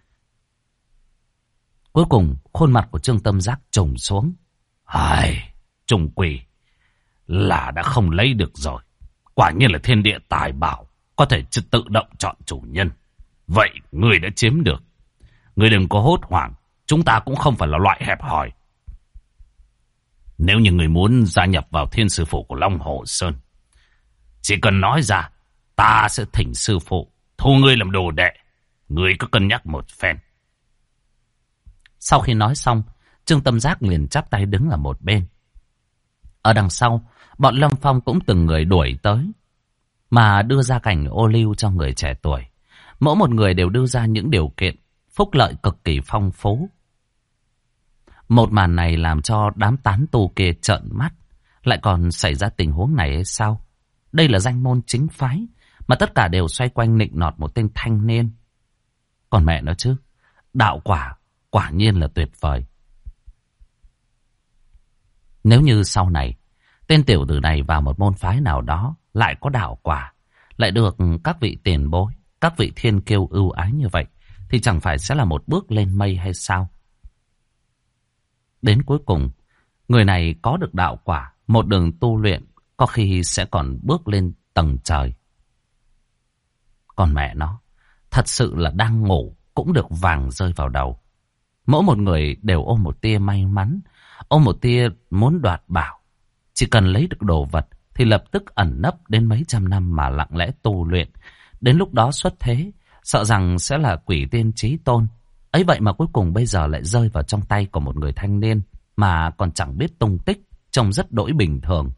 Cuối cùng khuôn mặt của Trương Tâm Giác trùng xuống. Ai, trùng quỷ là đã không lấy được rồi. Quả nhiên là thiên địa tài bảo, có thể tự động chọn chủ nhân. Vậy người đã chiếm được. Người đừng có hốt hoảng, chúng ta cũng không phải là loại hẹp hòi. Nếu như người muốn gia nhập vào Thiên Sư Phụ của Long Hồ Sơn, chỉ cần nói ra, ta sẽ thỉnh sư phụ thu ngươi làm đồ đệ. Ngươi cứ cân nhắc một phen. Sau khi nói xong, Trương Tâm Giác liền chắp tay đứng ở một bên. Ở đằng sau, bọn Lâm Phong cũng từng người đuổi tới, mà đưa ra cảnh ô liu cho người trẻ tuổi. Mỗi một người đều đưa ra những điều kiện phúc lợi cực kỳ phong phú. Một màn này làm cho đám tán tu kia trợn mắt. Lại còn xảy ra tình huống này hay sao? Đây là danh môn chính phái, mà tất cả đều xoay quanh nịnh nọt một tên thanh niên. Còn mẹ nó chứ, đạo quả quả nhiên là tuyệt vời. Nếu như sau này tên tiểu tử này vào một môn phái nào đó lại có đạo quả, lại được các vị tiền bối, các vị thiên kiêu ưu ái như vậy, thì chẳng phải sẽ là một bước lên mây hay sao? Đến cuối cùng, người này có được đạo quả, một đường tu luyện, có khi sẽ còn bước lên tầng trời. Còn mẹ nó, thật sự là đang ngủ cũng được vàng rơi vào đầu. Mỗi một người đều ôm một tia may mắn, ôm một tia muốn đoạt bảo. Chỉ cần lấy được đồ vật thì lập tức ẩn nấp đến mấy trăm năm mà lặng lẽ tu luyện. Đến lúc đó xuất thế, sợ rằng sẽ là quỷ tiên chí tôn. Ấy vậy mà cuối cùng bây giờ lại rơi vào trong tay của một người thanh niên mà còn chẳng biết tung tích, trông rất đỗi bình thường.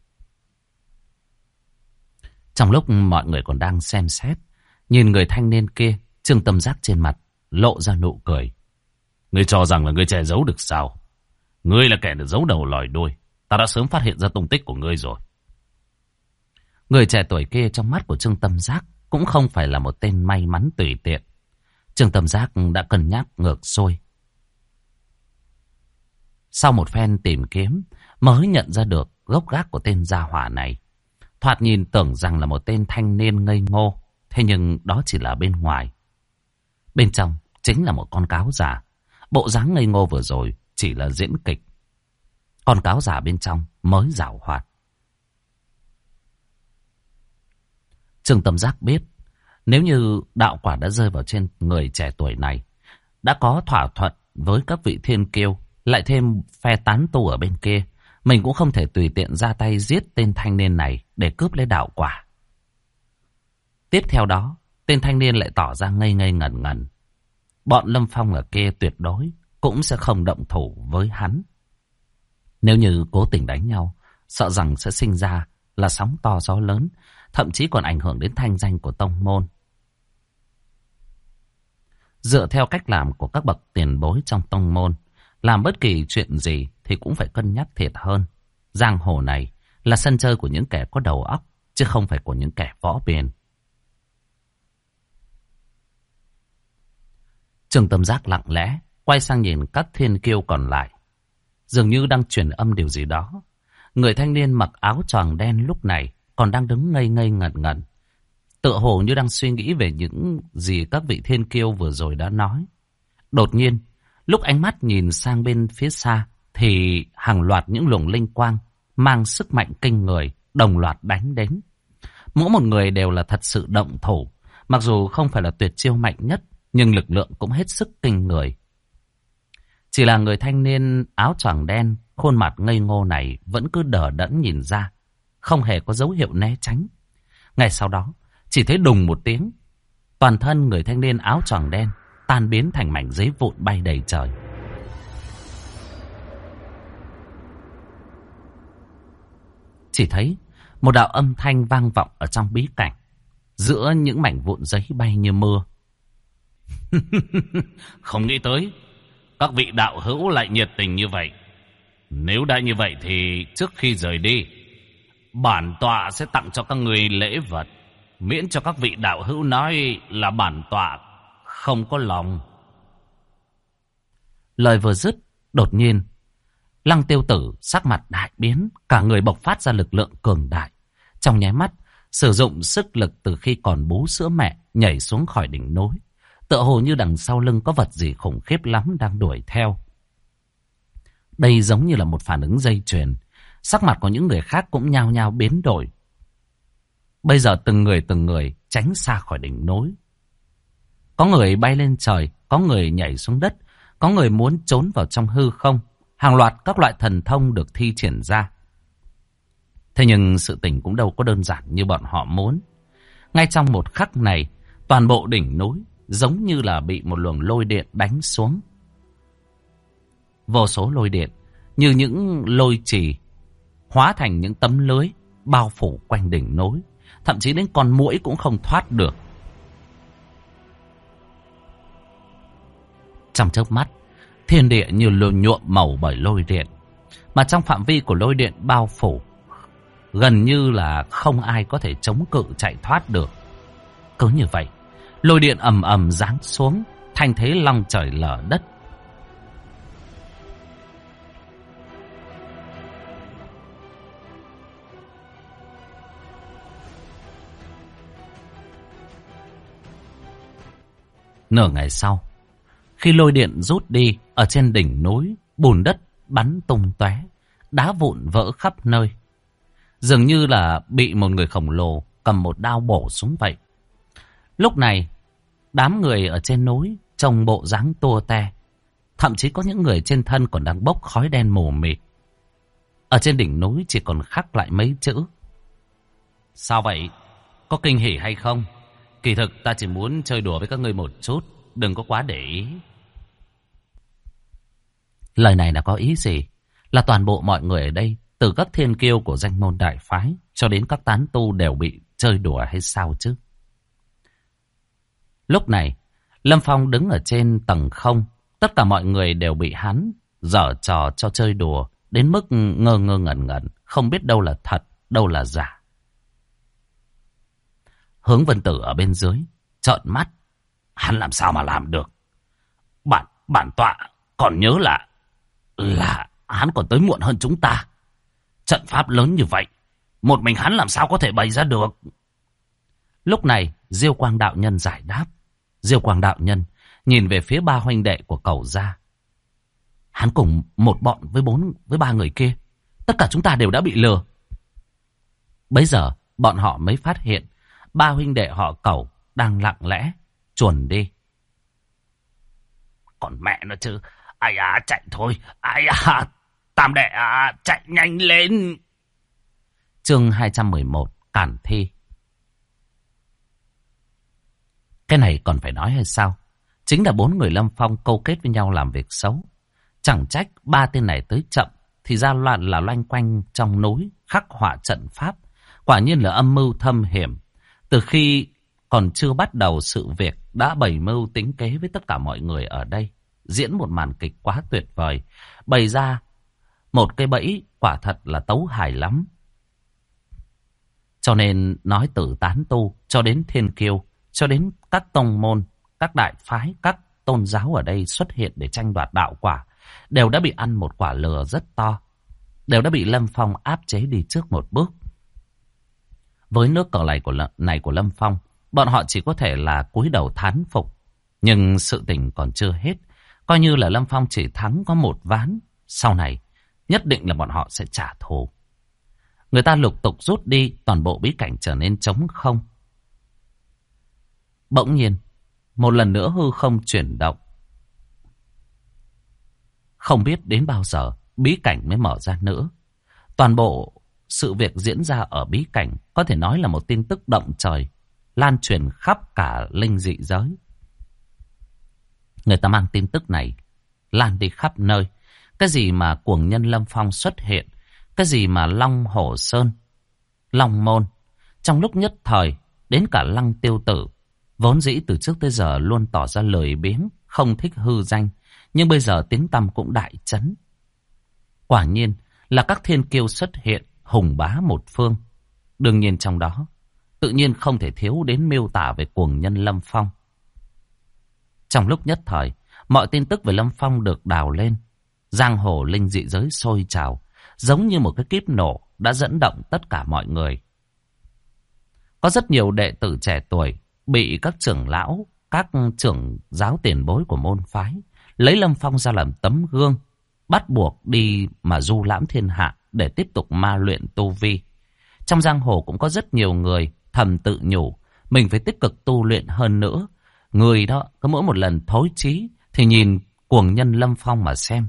Trong lúc mọi người còn đang xem xét, nhìn người thanh niên kia, Trương Tâm Giác trên mặt lộ ra nụ cười. Ngươi cho rằng là ngươi che giấu được sao? Ngươi là kẻ được giấu đầu lòi đuôi. Ta đã sớm phát hiện ra tung tích của ngươi rồi. Người trẻ tuổi kia trong mắt của Trương Tâm Giác cũng không phải là một tên may mắn tùy tiện. Trương Tâm Giác đã cân nhắc ngược xuôi. Sau một phen tìm kiếm, mới nhận ra được gốc gác của tên gia hỏa này. Thoạt nhìn tưởng rằng là một tên thanh niên ngây ngô, thế nhưng đó chỉ là bên ngoài. Bên trong chính là một con cáo già. Bộ dáng ngây ngô vừa rồi chỉ là diễn kịch. Con cáo già bên trong mới giảo hoạt. Trương Tâm Giác biết, nếu như đạo quả đã rơi vào trên người trẻ tuổi này, đã có thỏa thuận với các vị thiên kiêu, lại thêm phe tán tu ở bên kia, mình cũng không thể tùy tiện ra tay giết tên thanh niên này để cướp lấy đạo quả. Tiếp theo đó, tên thanh niên lại tỏ ra ngây ngây ngẩn ngẩn. Bọn Lâm Phong ở kia tuyệt đối cũng sẽ không động thủ với hắn. Nếu như cố tình đánh nhau, sợ rằng sẽ sinh ra là sóng to gió lớn, thậm chí còn ảnh hưởng đến thanh danh của tông môn. Dựa theo cách làm của các bậc tiền bối trong tông môn, làm bất kỳ chuyện gì thì cũng phải cân nhắc thiệt hơn. Giang hồ này là sân chơi của những kẻ có đầu óc, chứ không phải của những kẻ võ biền. Trương Tâm Giác lặng lẽ quay sang nhìn các thiên kiêu còn lại, dường như đang truyền âm điều gì đó. Người thanh niên mặc áo choàng đen lúc này còn đang đứng ngây ngây ngẩn ngẩn, tựa hồ như đang suy nghĩ về những gì các vị thiên kiêu vừa rồi đã nói. Đột nhiên, lúc ánh mắt nhìn sang bên phía xa, thì hàng loạt những luồng linh quang mang sức mạnh kinh người đồng loạt đánh đến. Mỗi một người đều là thật sự động thủ, mặc dù không phải là tuyệt chiêu mạnh nhất, nhưng lực lượng cũng hết sức kinh người. Chỉ là người thanh niên áo choàng đen, khuôn mặt ngây ngô này vẫn cứ đờ đẫn nhìn ra, không hề có dấu hiệu né tránh. Ngay sau đó, chỉ thấy đùng một tiếng, toàn thân người thanh niên áo choàng đen tan biến thành mảnh giấy vụn bay đầy trời. Chỉ thấy một đạo âm thanh vang vọng ở trong bí cảnh, giữa những mảnh vụn giấy bay như mưa. Không nghĩ tới các vị đạo hữu lại nhiệt tình như vậy. Nếu đã như vậy thì trước khi rời đi, bản tọa sẽ tặng cho các người lễ vật, miễn cho các vị đạo hữu nói là bản tọa không có lòng. Lời vừa dứt, đột nhiên Lăng Tiêu Tử sắc mặt đại biến, cả người bộc phát ra lực lượng cường đại. Trong nháy mắt, sử dụng sức lực từ khi còn bú sữa mẹ nhảy xuống khỏi đỉnh núi. Tựa hồ như đằng sau lưng có vật gì khủng khiếp lắm đang đuổi theo. Đây giống như là một phản ứng dây chuyền. Sắc mặt của những người khác cũng nhao nhao biến đổi. Bây giờ từng người tránh xa khỏi đỉnh núi. Có người bay lên trời, có người nhảy xuống đất, có người muốn trốn vào trong hư không. Hàng loạt các loại thần thông được thi triển ra. Thế nhưng sự tình cũng đâu có đơn giản như bọn họ muốn. Ngay trong một khắc này, toàn bộ đỉnh núi giống như là bị một luồng lôi điện đánh xuống. Vô số lôi điện như những lôi chì hóa thành những tấm lưới bao phủ quanh đỉnh núi. Thậm chí đến con muỗi cũng không thoát được. Trong chớp mắt, thiên địa như nhuộm màu bởi lôi điện. Mà trong phạm vi của lôi điện bao phủ, gần như là không ai có thể chống cự chạy thoát được. Cứ như vậy, lôi điện ầm ầm giáng xuống, thành thế long trời lở đất. Nửa ngày sau, khi lôi điện rút đi, ở trên đỉnh núi, bùn đất bắn tung tóe, đá vụn vỡ khắp nơi. Dường như là bị một người khổng lồ cầm một đao bổ xuống vậy. Lúc này, đám người ở trên núi trông bộ dáng tua te. Thậm chí có những người trên thân còn đang bốc khói đen mù mịt. Ở trên đỉnh núi chỉ còn khắc lại mấy chữ: sao vậy? Có kinh hỉ hay không? Kỳ thực ta chỉ muốn chơi đùa với các ngươi một chút, đừng có quá để ý. Lời này là có ý gì? Là toàn bộ mọi người ở đây, từ các thiên kiêu của danh môn đại phái cho đến các tán tu đều bị chơi đùa hay sao chứ? Lúc này, Lâm Phong đứng ở trên tầng không. Tất cả mọi người đều bị hắn giở trò cho chơi đùa đến mức ngơ ngơ ngẩn ngẩn, không biết đâu là thật, đâu là giả. Hướng Vân Tử ở bên dưới trợn mắt. Hắn làm sao mà làm được? Bản tọa còn nhớ là hắn còn tới muộn hơn chúng ta. Trận pháp lớn như vậy, một mình hắn làm sao có thể bày ra được? Lúc này, Diêu Quang đạo nhân giải đáp. Diêu Quang đạo nhân nhìn về phía ba huynh đệ của Cẩu gia. Hắn cùng một bọn với ba người kia. Tất cả chúng ta đều đã bị lừa. Bấy giờ, bọn họ mới phát hiện ba huynh đệ họ Cẩu đang lặng lẽ chuồn đi. Còn mẹ nó chứ. Ai à, chạy thôi. Ai à, Tam đệ à, chạy nhanh lên. Chương 211, Cản thi. Cái này còn phải nói hay sao? Chính là bốn người Lâm Phong câu kết với nhau làm việc xấu. Chẳng trách ba tên này tới chậm, thì ra loạn là loanh quanh trong núi, khắc họa trận pháp. Quả nhiên là âm mưu thâm hiểm. Từ khi còn chưa bắt đầu sự việc, đã bày mưu tính kế với tất cả mọi người ở đây. diễn một màn kịch quá tuyệt vời. Bày ra một cái bẫy quả thật là tấu hài lắm. Cho nên nói từ tán tu cho đến thiên kiêu, cho đến các tông môn, các đại phái, các tôn giáo ở đây xuất hiện để tranh đoạt đạo quả, đều đã bị ăn một quả lừa rất to, đều đã bị Lâm Phong áp chế đi trước một bước. Với nước cờ này của Lâm Phong, bọn họ chỉ có thể là cúi đầu thán phục. Nhưng sự tình còn chưa hết. Coi như là Lâm Phong chỉ thắng có một ván, sau này nhất định là bọn họ sẽ trả thù. Người ta lục tục rút đi, toàn bộ bí cảnh trở nên trống không. Bỗng nhiên, một lần nữa hư không chuyển động. Không biết đến bao giờ bí cảnh mới mở ra nữa. Toàn bộ sự việc diễn ra ở bí cảnh có thể nói là một tin tức động trời, lan truyền khắp cả linh dị giới. Người ta mang tin tức này lan đi khắp nơi. Cái gì mà cuồng nhân Lâm Phong xuất hiện, cái gì mà Long Hổ Sơn, Long Môn, trong lúc nhất thời đến cả Lăng Tiêu Tử, vốn dĩ từ trước tới giờ luôn tỏ ra lười biếng, không thích hư danh, nhưng bây giờ tiếng tăm cũng đại chấn. Quả nhiên là các thiên kiêu xuất hiện, hùng bá một phương. Đương nhiên trong đó tự nhiên không thể thiếu đến miêu tả về cuồng nhân Lâm Phong. Trong lúc nhất thời, mọi tin tức về Lâm Phong được đào lên. Giang hồ linh dị giới sôi trào, giống như một cái kíp nổ đã dẫn động tất cả mọi người. Có rất nhiều đệ tử trẻ tuổi bị các trưởng lão, các trưởng giáo tiền bối của môn phái lấy Lâm Phong ra làm tấm gương, bắt buộc đi mà du lãm thiên hạ để tiếp tục ma luyện tu vi. Trong giang hồ cũng có rất nhiều người thầm tự nhủ mình phải tích cực tu luyện hơn nữa. Người đó cứ mỗi một lần thối chí thì nhìn cuồng nhân Lâm Phong mà xem.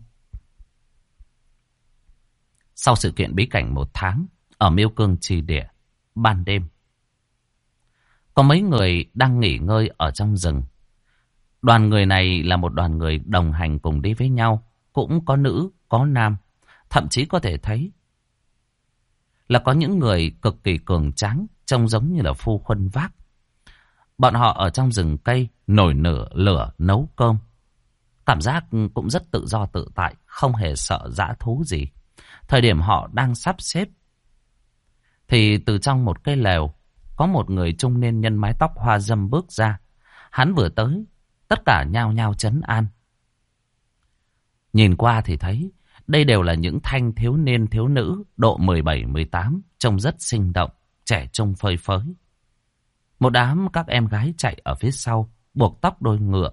Sau sự kiện bí cảnh 1 tháng ở Miêu Cương Trì Địa, ban đêm, có mấy người đang nghỉ ngơi ở trong rừng. Đoàn người này là một đoàn người đồng hành cùng đi với nhau, cũng có nữ, có nam, thậm chí có thể thấy là có những người cực kỳ cường tráng, trông giống như là phu khuân vác. Bọn họ ở trong rừng cây nổi lửa nấu cơm. Cảm giác cũng rất tự do tự tại, không hề sợ dã thú gì. Thời điểm họ đang sắp xếp thì từ trong một cái lều có một người trung niên nhân mái tóc hoa râm bước ra. Hắn vừa tới, tất cả nhao nhao trấn an. Nhìn qua thì thấy đây đều là những thanh thiếu niên thiếu nữ độ 17-18, trông rất sinh động, trẻ trung phơi phới. Một đám các em gái chạy ở phía sau, buộc tóc đôi ngựa.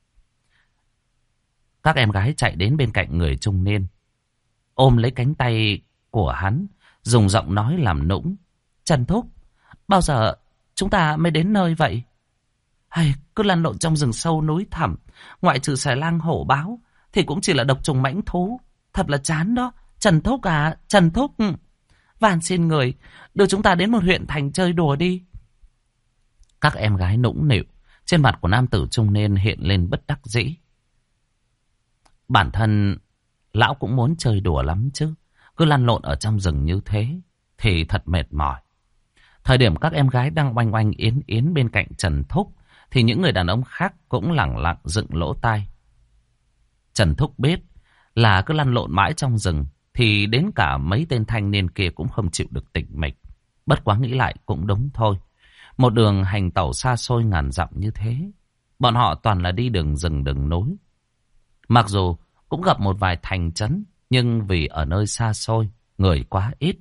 Các em gái chạy đến bên cạnh người trung niên, ôm lấy cánh tay của hắn, dùng giọng nói làm nũng. Trần Thúc, bao giờ chúng ta mới đến nơi vậy? Hay cứ lăn lộn trong rừng sâu núi thẳm, ngoại trừ xài lang hổ báo thì cũng chỉ là độc trùng mãnh thú. Thật là chán đó. Trần Thúc à, Trần Thúc, van xin người đưa chúng ta đến một huyện thành chơi đùa đi. Các em gái nũng nịu, trên mặt của nam tử trung niên hiện lên bất đắc dĩ. Bản thân lão cũng muốn chơi đùa lắm chứ, cứ lăn lộn ở trong rừng như thế thì thật mệt mỏi. Thời điểm các em gái đang oanh oanh yến yến bên cạnh Trần Thúc thì những người đàn ông khác cũng lẳng lặng dựng lỗ tai. Trần Thúc biết là cứ lăn lộn mãi trong rừng thì đến cả mấy tên thanh niên kia cũng không chịu được tịch mịch. Bất quá nghĩ lại cũng đúng thôi. Một đường hành tẩu xa xôi ngàn dặm như thế, bọn họ toàn là đi đường rừng đường núi. Mặc dù cũng gặp một vài thành trấn, nhưng vì ở nơi xa xôi, người quá ít.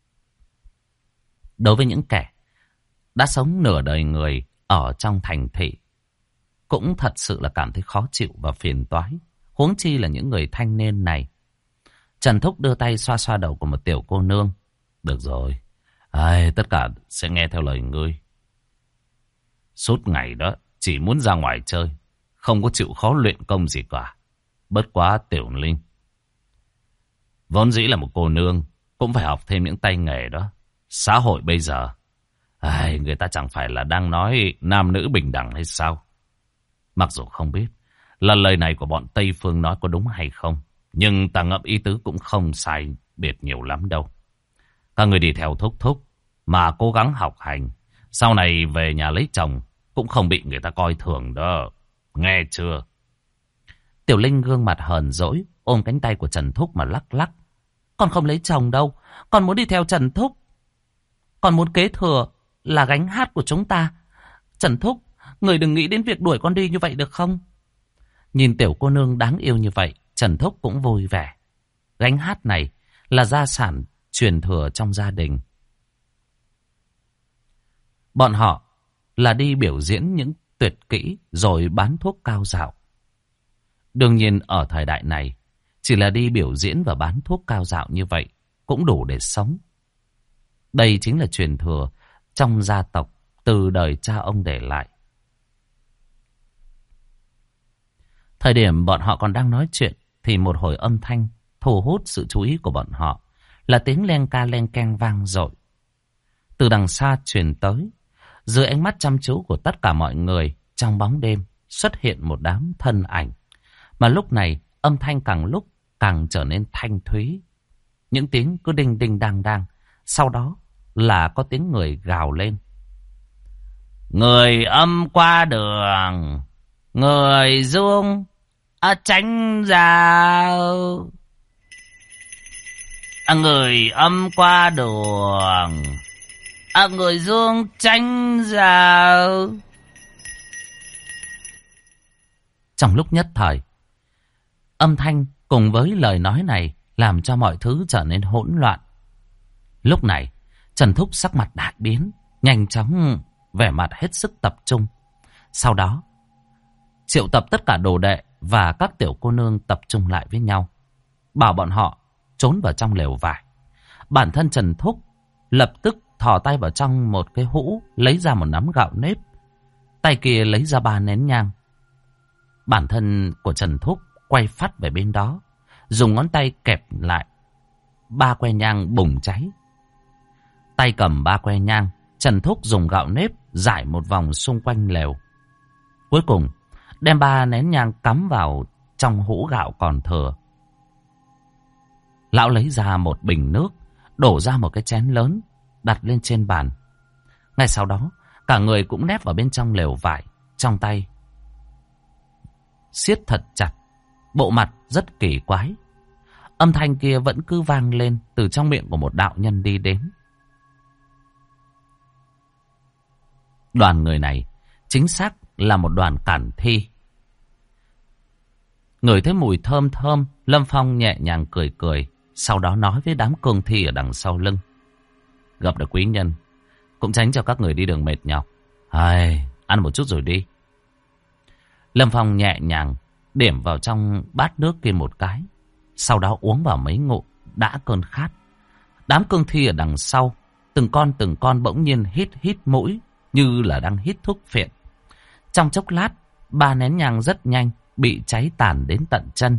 Đối với những kẻ đã sống nửa đời người ở trong thành thị, cũng thật sự là cảm thấy khó chịu và phiền toái. Huống chi là những người thanh niên này. Trần Thúc đưa tay xoa xoa đầu của một tiểu cô nương. Được rồi, tất cả sẽ nghe theo lời ngươi. Suốt ngày đó chỉ muốn ra ngoài chơi, không có chịu khó luyện công gì cả. Bất quá Tiểu Linh, vốn dĩ là một cô nương, cũng phải học thêm những tay nghề đó. Xã hội bây giờ, người ta chẳng phải là đang nói nam nữ bình đẳng hay sao? Mặc dù không biết là lời này của bọn Tây Phương nói có đúng hay không, nhưng ta ngẫm ý tứ cũng không sai biệt nhiều lắm đâu. Các người đi theo Thúc Thúc mà cố gắng học hành, sau này về nhà lấy chồng cũng không bị người ta coi thường đó. Nghe chưa? Tiểu Linh gương mặt hờn dỗi, ôm cánh tay của Trần Thúc mà lắc lắc. Con không lấy chồng đâu, con muốn đi theo Trần Thúc. Con muốn kế thừa là gánh hát của chúng ta. Trần Thúc, người đừng nghĩ đến việc đuổi con đi như vậy được không? Nhìn tiểu cô nương đáng yêu như vậy, Trần Thúc cũng vui vẻ. Gánh hát này là gia sản truyền thừa trong gia đình. Bọn họ là đi biểu diễn những tuyệt kỹ rồi bán thuốc cao dạo. Đương nhiên ở thời đại này, chỉ là đi biểu diễn và bán thuốc cao dạo như vậy cũng đủ để sống. Đây chính là truyền thừa trong gia tộc từ đời cha ông để lại. Thời điểm bọn họ còn đang nói chuyện thì một hồi âm thanh thu hút sự chú ý của bọn họ là tiếng len ca len keng vang dội. Từ đằng xa truyền tới, dưới ánh mắt chăm chú của tất cả mọi người, trong bóng đêm xuất hiện một đám thân ảnh. Mà lúc này âm thanh càng lúc càng trở nên thanh thúy. Những tiếng cứ đinh đinh đang đang. Sau đó là có tiếng người gào lên. Người âm qua đường, người dương tránh ra. Người âm qua đường, người dương tránh ra. Trong lúc nhất thời, âm thanh cùng với lời nói này làm cho mọi thứ trở nên hỗn loạn. Lúc này, Trần Thúc sắc mặt đại biến, nhanh chóng vẻ mặt hết sức tập trung. Sau đó, triệu tập tất cả đồ đệ và các tiểu cô nương tập trung lại với nhau, bảo bọn họ trốn vào trong lều vải. Bản thân Trần Thúc lập tức thò tay vào trong một cái hũ, lấy ra một nắm gạo nếp, tay kia lấy ra 3 nén nhang. Bản thân của Trần Thúc quay phắt về bên đó, dùng ngón tay kẹp lại 3 que nhang bùng cháy. Tay cầm 3 que nhang, Trần Thúc dùng gạo nếp rải một vòng xung quanh lều. Cuối cùng, đem 3 nén nhang cắm vào trong hũ gạo còn thừa. Lão lấy ra một bình nước, đổ ra một cái chén lớn, đặt lên trên bàn. Ngay sau đó, cả người cũng nép vào bên trong lều vải, trong tay siết thật chặt, bộ mặt rất kỳ quái. Âm thanh kia vẫn cứ vang lên từ trong miệng của một đạo nhân đi đến. Đoàn người này chính xác là một đoàn cản thi. Ngửi thấy mùi thơm thơm, Lâm Phong nhẹ nhàng cười cười, sau đó nói với đám cương thi ở đằng sau lưng. Gặp được quý nhân, cũng tránh cho các người đi đường mệt nhọc. Ăn một chút rồi đi. Lâm Phong nhẹ nhàng điểm vào trong bát nước kia một cái, sau đó uống vào mấy ngụm đã cơn khát. Đám cương thi ở đằng sau, từng con bỗng nhiên hít mũi như là đang hít thuốc phiện. Trong chốc lát, 3 nén nhang rất nhanh bị cháy tàn đến tận chân.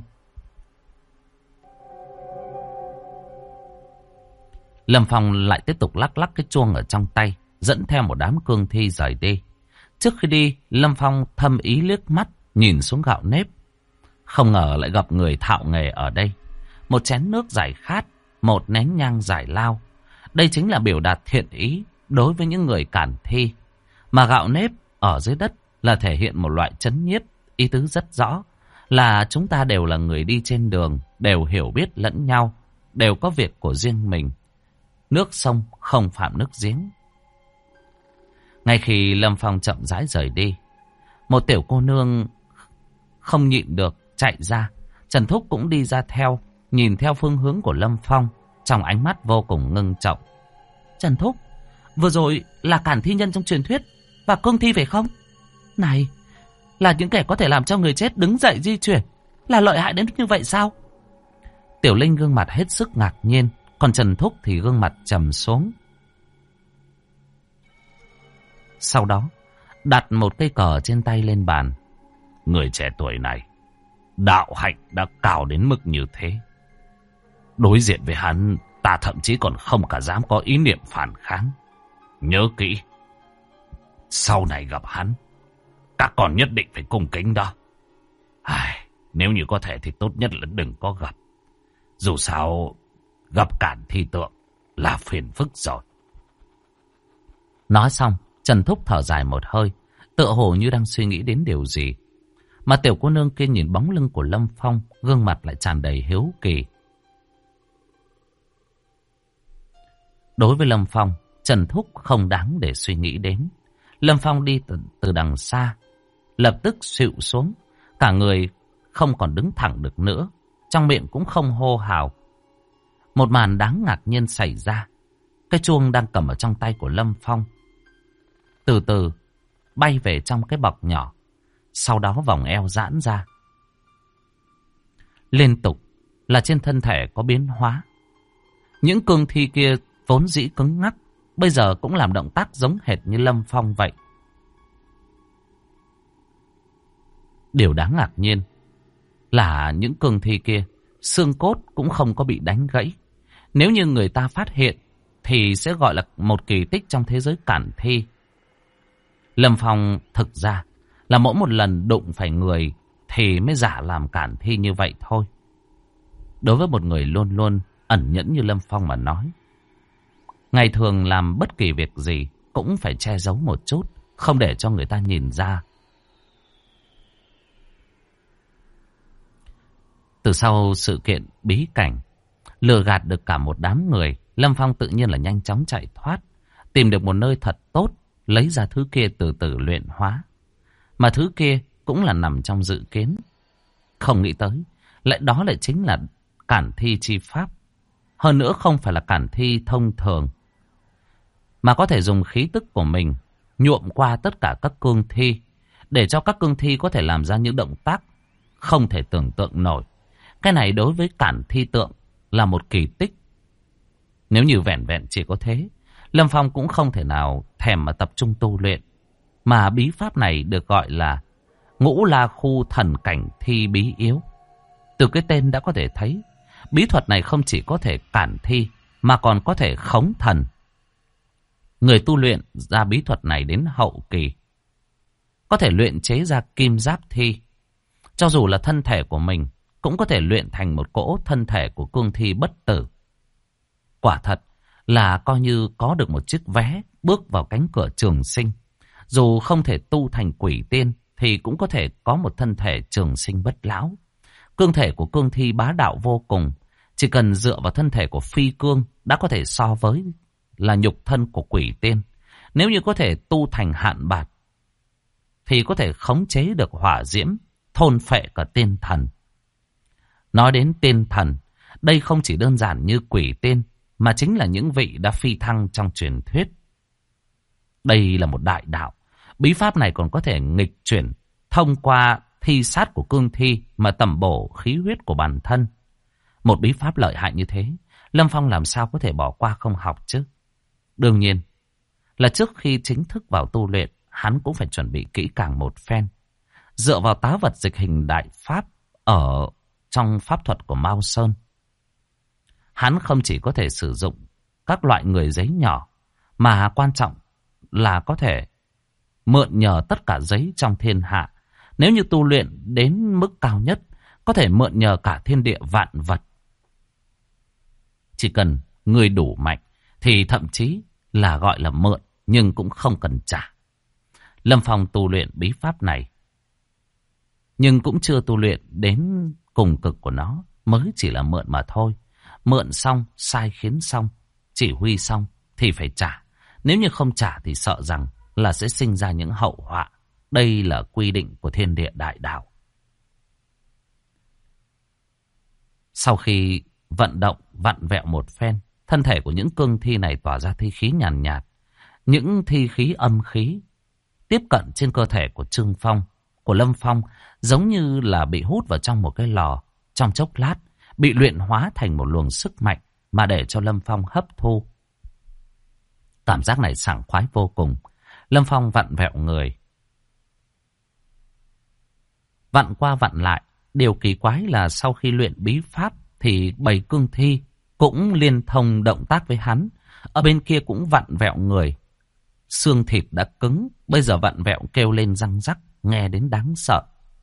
Lâm Phong lại tiếp tục lắc lắc cái chuông ở trong tay, dẫn theo một đám cương thi rời đi. Trước khi đi, Lâm Phong thâm ý liếc mắt nhìn xuống gạo nếp. Không ngờ lại gặp người thạo nghề ở đây. Một chén nước giải khát, một nén nhang giải lao. Đây chính là biểu đạt thiện ý đối với những người cản thi. Mà gạo nếp ở dưới đất là thể hiện một loại trấn nhiếp, ý tứ rất rõ là chúng ta đều là người đi trên đường, đều hiểu biết lẫn nhau, đều có việc của riêng mình. Nước sông không phạm nước giếng. Ngay khi Lâm Phong chậm rãi rời đi, một tiểu cô nương không nhịn được chạy ra. Trần Thúc cũng đi ra theo, nhìn theo phương hướng của Lâm Phong, trong ánh mắt vô cùng ngưng trọng. Trần Thúc, vừa rồi là cản thi nhân trong truyền thuyết và cương thi phải không? Này, là những kẻ có thể làm cho người chết đứng dậy di chuyển, là lợi hại đến như vậy sao? Tiểu Linh gương mặt hết sức ngạc nhiên, còn Trần Thúc thì gương mặt trầm xuống. Sau đó, đặt một cây cờ trên tay lên bàn. Người trẻ tuổi này, đạo hạnh đã cao đến mức như thế. Đối diện với hắn, ta thậm chí còn không cả dám có ý niệm phản kháng. Nhớ kỹ, sau này gặp hắn, các con nhất định phải cung kính đó. Nếu như có thể thì tốt nhất là đừng có gặp. Dù sao, gặp cản thi tượng là phiền phức rồi. Nói xong, Trần Thúc thở dài một hơi, tựa hồ như đang suy nghĩ đến điều gì. Mà tiểu cô nương kia nhìn bóng lưng của Lâm Phong, gương mặt lại tràn đầy hiếu kỳ. Đối với Lâm Phong, Trần Thúc không đáng để suy nghĩ đến. Lâm Phong đi từ đằng xa, lập tức xịu xuống. Cả người không còn đứng thẳng được nữa, trong miệng cũng không hô hào. Một màn đáng ngạc nhiên xảy ra. Cái chuông đang cầm ở trong tay của Lâm Phong từ từ bay về trong cái bọc nhỏ, sau đó vòng eo giãn ra. Liên tục là trên thân thể có biến hóa. Những cương thi kia vốn dĩ cứng ngắc, bây giờ cũng làm động tác giống hệt như Lâm Phong vậy. Điều đáng ngạc nhiên là những cương thi kia xương cốt cũng không có bị đánh gãy. Nếu như người ta phát hiện thì sẽ gọi là một kỳ tích trong thế giới cản thi. Lâm Phong thực ra là mỗi một lần đụng phải người thì mới giả làm cản thi như vậy thôi. Đối với một người luôn luôn ẩn nhẫn như Lâm Phong mà nói, ngày thường làm bất kỳ việc gì cũng phải che giấu một chút, không để cho người ta nhìn ra. Từ sau sự kiện bí cảnh, lừa gạt được cả một đám người, Lâm Phong tự nhiên là nhanh chóng chạy thoát, tìm được một nơi thật tốt, lấy ra thứ kia từ từ luyện hóa. Mà thứ kia cũng là nằm trong dự kiến. Không nghĩ tới, đó lại chính là cản thi chi pháp. Hơn nữa không phải là cản thi thông thường, mà có thể dùng khí tức của mình nhuộm qua tất cả các cương thi, để cho các cương thi có thể làm ra những động tác không thể tưởng tượng nổi. Cái này đối với cản thi tượng là một kỳ tích. Nếu như vẹn vẹn chỉ có thế, Lâm Phong cũng không thể nào thèm mà tập trung tu luyện. Mà bí pháp này được gọi là Ngũ La Khu Thần Cảnh Thi Bí Yếu. Từ cái tên đã có thể thấy, bí thuật này không chỉ có thể cản thi, mà còn có thể khống thần. Người tu luyện ra bí thuật này đến hậu kỳ, có thể luyện chế ra kim giáp thi. Cho dù là thân thể của mình, cũng có thể luyện thành một cỗ thân thể của cương thi bất tử. Quả thật là coi như có được một chiếc vé bước vào cánh cửa trường sinh. Dù không thể tu thành quỷ tiên, thì cũng có thể có một thân thể trường sinh bất lão. Cương thể của cương thi bá đạo vô cùng. Chỉ cần dựa vào thân thể của phi cương đã có thể so với là nhục thân của quỷ tiên. Nếu như có thể tu thành hạn bạt, thì có thể khống chế được hỏa diễm, thôn phệ cả tiên thần. Nói đến tiên thần, đây không chỉ đơn giản như quỷ tiên, mà chính là những vị đã phi thăng trong truyền thuyết. Đây là một đại đạo. Bí pháp này còn có thể nghịch chuyển thông qua thi sát của cương thi mà tẩm bổ khí huyết của bản thân. Một bí pháp lợi hại như thế, Lâm Phong làm sao có thể bỏ qua không học chứ? Đương nhiên là trước khi chính thức vào tu luyện, hắn cũng phải chuẩn bị kỹ càng một phen. Dựa vào tá vật dịch hình đại pháp ở trong pháp thuật của Mao Sơn, hắn không chỉ có thể sử dụng các loại người giấy nhỏ, mà quan trọng là có thể mượn nhờ tất cả giấy trong thiên hạ. Nếu như tu luyện đến mức cao nhất, có thể mượn nhờ cả thiên địa vạn vật. Chỉ cần người đủ mạnh thì thậm chí là gọi là mượn, nhưng cũng không cần trả. Lâm Phong tu luyện bí pháp này, nhưng cũng chưa tu luyện đến cùng cực của nó, mới chỉ là mượn mà thôi. Mượn xong, sai khiến xong, chỉ huy xong thì phải trả. Nếu như không trả thì sợ rằng là sẽ sinh ra những hậu họa. Đây là quy định của thiên địa đại đạo. Sau khi vận động, vặn vẹo một phen, thân thể của những cương thi này tỏa ra thi khí nhàn nhạt. Những thi khí âm khí tiếp cận trên cơ thể của Trương Phong, của Lâm Phong, giống như là bị hút vào trong một cái lò. Trong chốc lát, bị luyện hóa thành một luồng sức mạnh mà để cho Lâm Phong hấp thu. Cảm giác này sảng khoái vô cùng. Lâm Phong vặn vẹo người, vặn qua vặn lại. Điều kỳ quái là sau khi luyện bí pháp thì bầy cương thi cũng liên thông động tác với hắn. Ở bên kia cũng vặn vẹo người. Xương thịt đã cứng, bây giờ vặn vẹo kêu lên răng rắc, nghe đến đáng sợ.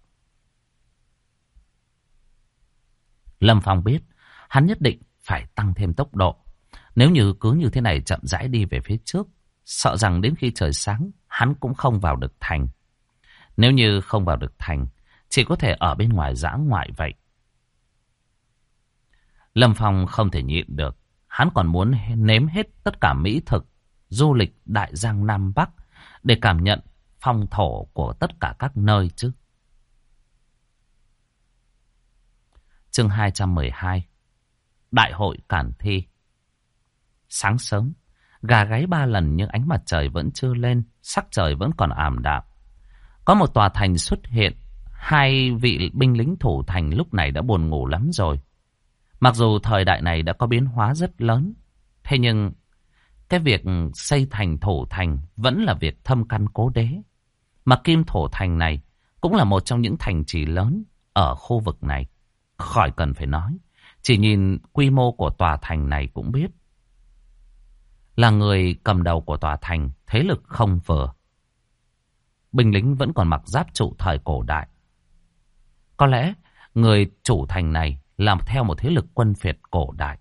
Lâm Phong biết hắn nhất định phải tăng thêm tốc độ. Nếu như cứ như thế này chậm rãi đi về phía trước, sợ rằng đến khi trời sáng hắn cũng không vào được thành. Nếu như không vào được thành chỉ có thể ở bên ngoài dã ngoại vậy. Lâm Phong không thể nhịn được. Hắn còn muốn nếm hết tất cả mỹ thực, du lịch Đại Giang Nam Bắc để cảm nhận phong thổ của tất cả các nơi chứ. Chương 212. Đại hội Cản Thi. Sáng sớm, gà gáy 3 lần nhưng ánh mặt trời vẫn chưa lên, sắc trời vẫn còn ảm đạm. Có một tòa thành xuất hiện, 2 vị binh lính thủ thành lúc này đã buồn ngủ lắm rồi. Mặc dù thời đại này đã có biến hóa rất lớn, thế nhưng cái việc xây thành thủ thành vẫn là việc thâm căn cố đế. Mà Kim Thổ Thành này cũng là một trong những thành trì lớn ở khu vực này. Khỏi cần phải nói, chỉ nhìn quy mô của tòa thành này cũng biết. Là người cầm đầu của tòa thành, thế lực không vừa. Binh lính vẫn còn mặc giáp trụ thời cổ đại. Có lẽ người chủ thành này làm theo một thế lực quân phiệt cổ đại.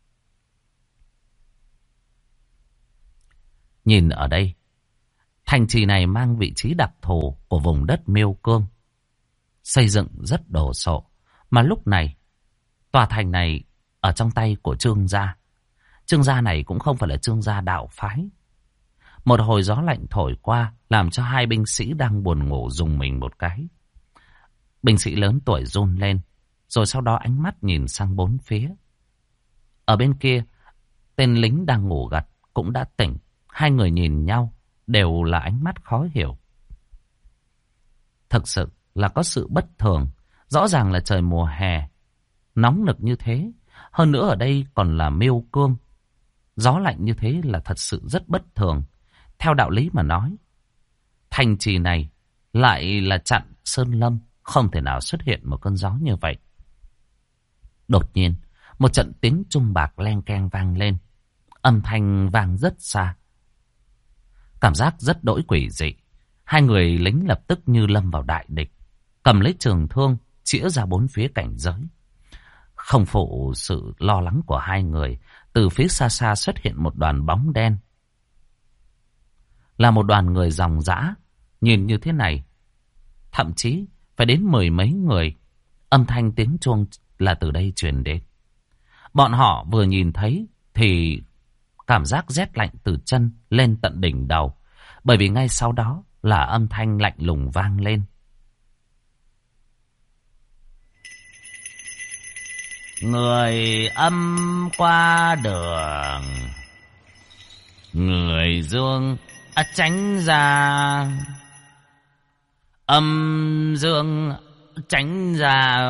Nhìn ở đây, thành trì này mang vị trí đặc thù của vùng đất Miêu Cương. Xây dựng rất đồ sộ, mà lúc này tòa thành này ở trong tay của Trương gia. Trương gia này cũng không phải là Trương gia đạo phái. Một hồi gió lạnh thổi qua làm cho 2 binh sĩ đang buồn ngủ rùng mình một cái. Binh sĩ lớn tuổi run lên, rồi sau đó ánh mắt nhìn sang 4 phía. Ở bên kia, tên lính đang ngủ gật cũng đã tỉnh. 2 người nhìn nhau đều là ánh mắt khó hiểu. Thực sự là có sự bất thường. Rõ ràng là trời mùa hè nóng nực như thế, hơn nữa ở đây còn là Miêu Cương. Gió lạnh như thế là thật sự rất bất thường. Theo đạo lý mà nói, thành trì này lại là chặn sơn lâm, không thể nào xuất hiện một cơn gió như vậy. Đột nhiên, một trận tiếng trung bạc len keng vang lên. Âm thanh vang rất xa. Cảm giác rất đỗi quỷ dị. 2 người lính lập tức như lâm vào đại địch, cầm lấy trường thương, chĩa ra 4 phía cảnh giới. Không phụ sự lo lắng của 2 người, từ phía xa xa xuất hiện một đoàn bóng đen. Là một đoàn người ròng rã, nhìn như thế này, thậm chí phải đến 10 mấy người. Âm thanh tiếng chuông là từ đây truyền đến. Bọn họ vừa nhìn thấy thì cảm giác rét lạnh từ chân lên tận đỉnh đầu, bởi vì ngay sau đó là âm thanh lạnh lùng vang lên. Người âm qua đường, người dương tránh ra, âm dương tránh ra.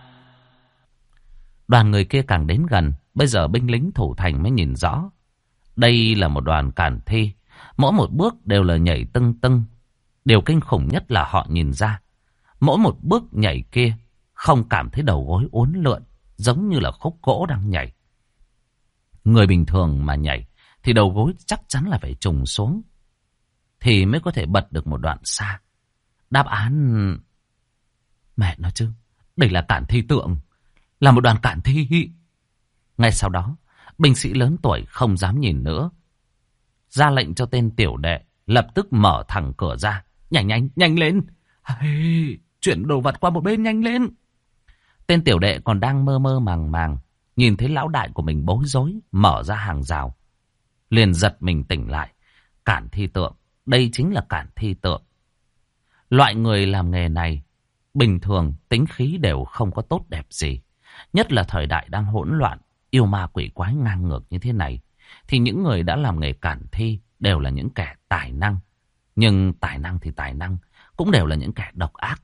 Đoàn người kia càng đến gần, bây giờ binh lính thủ thành mới nhìn rõ. Đây là một đoàn Cản Thi, mỗi một bước đều là nhảy tưng tưng. Điều kinh khủng nhất là họ nhìn ra, mỗi một bước nhảy kia không cảm thấy đầu gối uốn lượn, giống như là khúc gỗ đang nhảy. Người bình thường mà nhảy thì đầu gối chắc chắn là phải trùng xuống, thì mới có thể bật được một đoạn xa. Đáp án... Mẹ nói chứ, đây là Cản Thi tượng, là một đoàn Cản Thi. Ngay sau đó, binh sĩ lớn tuổi không dám nhìn nữa, ra lệnh cho tên tiểu đệ lập tức mở thẳng cửa ra. Nhanh lên, chuyển đồ vật qua một bên, nhanh lên. Tên tiểu đệ còn đang mơ mơ màng màng, nhìn thấy lão đại của mình bối rối mở ra hàng rào, liền giật mình tỉnh lại. Cản Thi tượng, đây chính là Cản Thi tượng. Loại người làm nghề này bình thường tính khí đều không có tốt đẹp gì, nhất là thời đại đang hỗn loạn, yêu ma quỷ quái ngang ngược như thế này, thì những người đã làm nghề Cản Thi đều là những kẻ tài năng. Nhưng tài năng thì tài năng, cũng đều là những kẻ độc ác.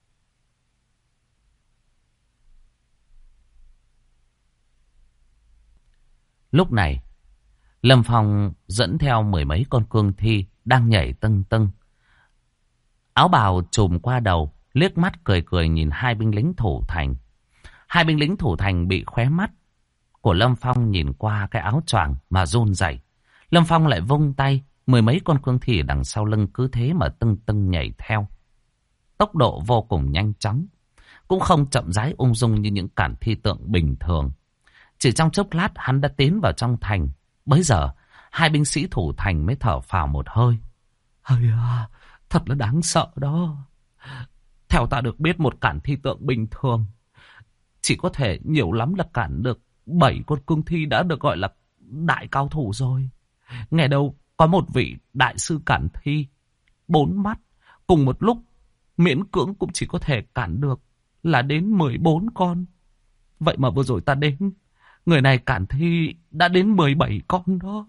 Lúc này, Lâm Phong dẫn theo 10 mấy con cương thi đang nhảy tưng tưng. Áo bào trùm qua đầu, liếc mắt cười cười nhìn 2 binh lính thủ thành. 2 binh lính thủ thành bị khóe mắt của Lâm Phong nhìn qua cái áo choàng mà run rẩy. Lâm Phong lại vung tay, 10 mấy con cương thi đằng sau lưng cứ thế mà tưng tưng nhảy theo. Tốc độ vô cùng nhanh chóng, cũng không chậm rãi ung dung như những Cản Thi tượng bình thường. Chỉ trong chốc lát hắn đã tiến vào trong thành. Bấy giờ 2 binh sĩ thủ thành mới thở phào một hơi. Thật là đáng sợ đó. Theo ta được biết, một cản thi tượng bình thường chỉ có thể nhiều lắm là cản được 7 con cương thi đã được gọi là đại cao thủ rồi. Nghe đâu có một vị đại sư cản thi 4 mắt cùng một lúc miễn cưỡng cũng chỉ có thể cản được là đến 14 con. Vậy mà vừa rồi ta đến, người này cản thi đã đến 17 con đó.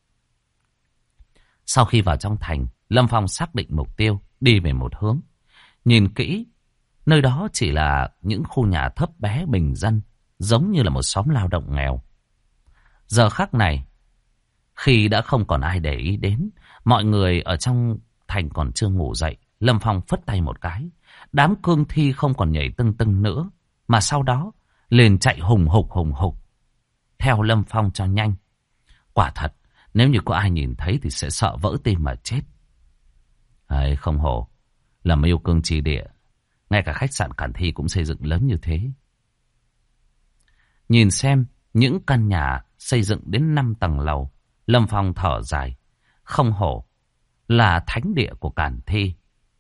Sau khi vào trong thành, Lâm Phong xác định mục tiêu, đi về một hướng. Nhìn kỹ, nơi đó chỉ là những khu nhà thấp bé bình dân, giống như là một xóm lao động nghèo. Giờ khắc này, khi đã không còn ai để ý đến, mọi người ở trong thành còn chưa ngủ dậy, Lâm Phong phất tay một cái. Đám cương thi không còn nhảy tưng tưng nữa, mà sau đó liền chạy hùng hục theo Lâm Phong cho nhanh. Quả thật, nếu như có ai nhìn thấy thì sẽ sợ vỡ tim mà chết. Ấy, không hổ là yêu cương chi địa, ngay cả khách sạn cản thi cũng xây dựng lớn như thế. Nhìn xem những căn nhà xây dựng đến 5 tầng lầu, Lâm Phong thở dài. Không hổ là thánh địa của cản thi.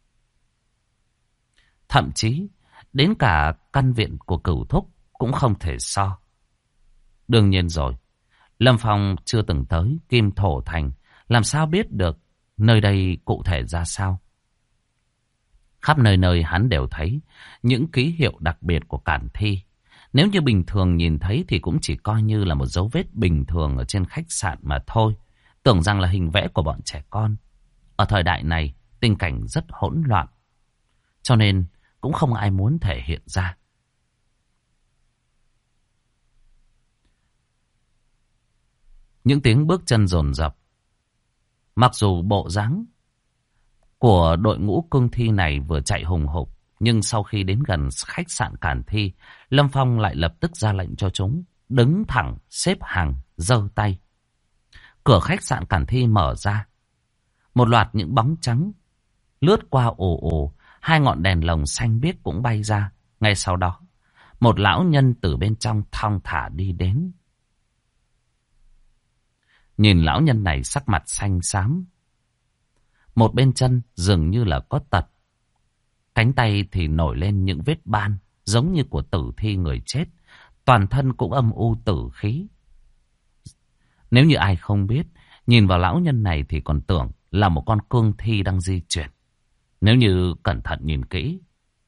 Thậm chí đến cả căn viện của Cửu Thúc cũng không thể so. Đương nhiên rồi, Lâm Phong chưa từng tới Kim Thổ Thành, làm sao biết được nơi đây cụ thể ra sao. Khắp nơi nơi hắn đều thấy những ký hiệu đặc biệt của cản thi. Nếu như bình thường nhìn thấy thì cũng chỉ coi như là một dấu vết bình thường ở trên khách sạn mà thôi. Tưởng rằng là hình vẽ của bọn trẻ con. Ở thời đại này, tình cảnh rất hỗn loạn. Cho nên cũng không ai muốn thể hiện ra. Những tiếng bước chân dồn dập. Mặc dù bộ dáng của đội ngũ cương thi này vừa chạy hùng hục, nhưng sau khi đến gần khách sạn cản thi, Lâm Phong lại lập tức ra lệnh cho chúng đứng thẳng, xếp hàng, giơ tay. Cửa khách sạn cản thi mở ra. Một loạt những bóng trắng lướt qua ồ ồ, 2 ngọn đèn lồng xanh biếc cũng bay ra. Ngay sau đó, một lão nhân từ bên trong thong thả đi đến. Nhìn lão nhân này sắc mặt xanh xám. Một bên chân dường như là có tật. Cánh tay thì nổi lên những vết ban giống như của tử thi người chết. Toàn thân cũng âm u tử khí. Nếu như ai không biết, nhìn vào lão nhân này thì còn tưởng là một con cương thi đang di chuyển. Nếu như cẩn thận nhìn kỹ,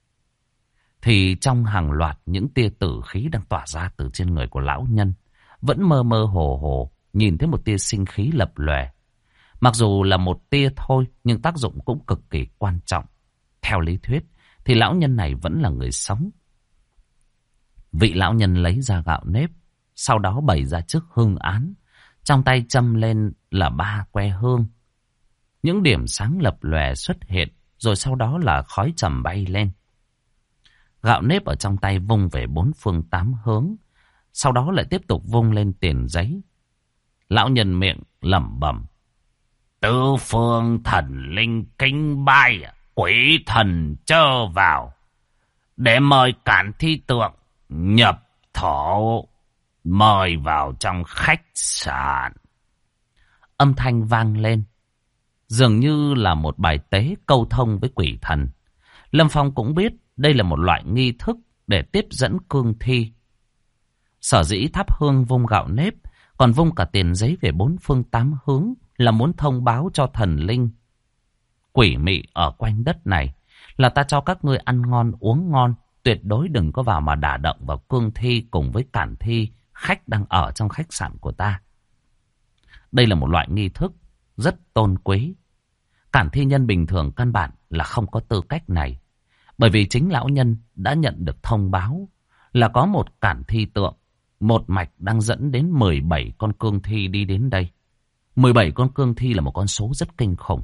thì trong hàng loạt những tia tử khí đang tỏa ra từ trên người của lão nhân, vẫn mơ mơ hồ hồ nhìn thấy một tia sinh khí lập lòe. Mặc dù là một tia thôi, nhưng tác dụng cũng cực kỳ quan trọng. Theo lý thuyết, thì lão nhân này vẫn là người sống. Vị lão nhân lấy ra gạo nếp, sau đó bày ra trước hương án. Trong tay châm lên là 3 que hương. Những điểm sáng lập lòe xuất hiện, rồi sau đó là khói trầm bay lên. Gạo nếp ở trong tay vung về 4 phương 8 hướng, sau đó lại tiếp tục vung lên tiền giấy. Lão nhân miệng lẩm bẩm: Tứ phương thần linh kính bay, quỷ thần chớ vào, để mời cản thi tượng nhập thổ, mời vào trong khách sạn. Âm thanh vang lên, dường như là một bài tế câu thông với quỷ thần. Lâm Phong cũng biết đây là một loại nghi thức để tiếp dẫn cương thi. Sở dĩ thắp hương vung gạo nếp, còn vung cả tiền giấy về 4 phương 8 hướng, là muốn thông báo cho thần linh quỷ mị ở quanh đất này là ta cho các ngươi ăn ngon uống ngon, tuyệt đối đừng có vào mà đả động vào cương thi cùng với cản thi khách đang ở trong khách sạn của ta. Đây là một loại nghi thức rất tôn quý. Cản thi nhân bình thường căn bản là không có tư cách này, bởi vì chính lão nhân đã nhận được thông báo là có một cản thi tượng một mạch đang dẫn đến 17 con cương thi đi đến đây. 17 con cương thi là một con số rất kinh khủng.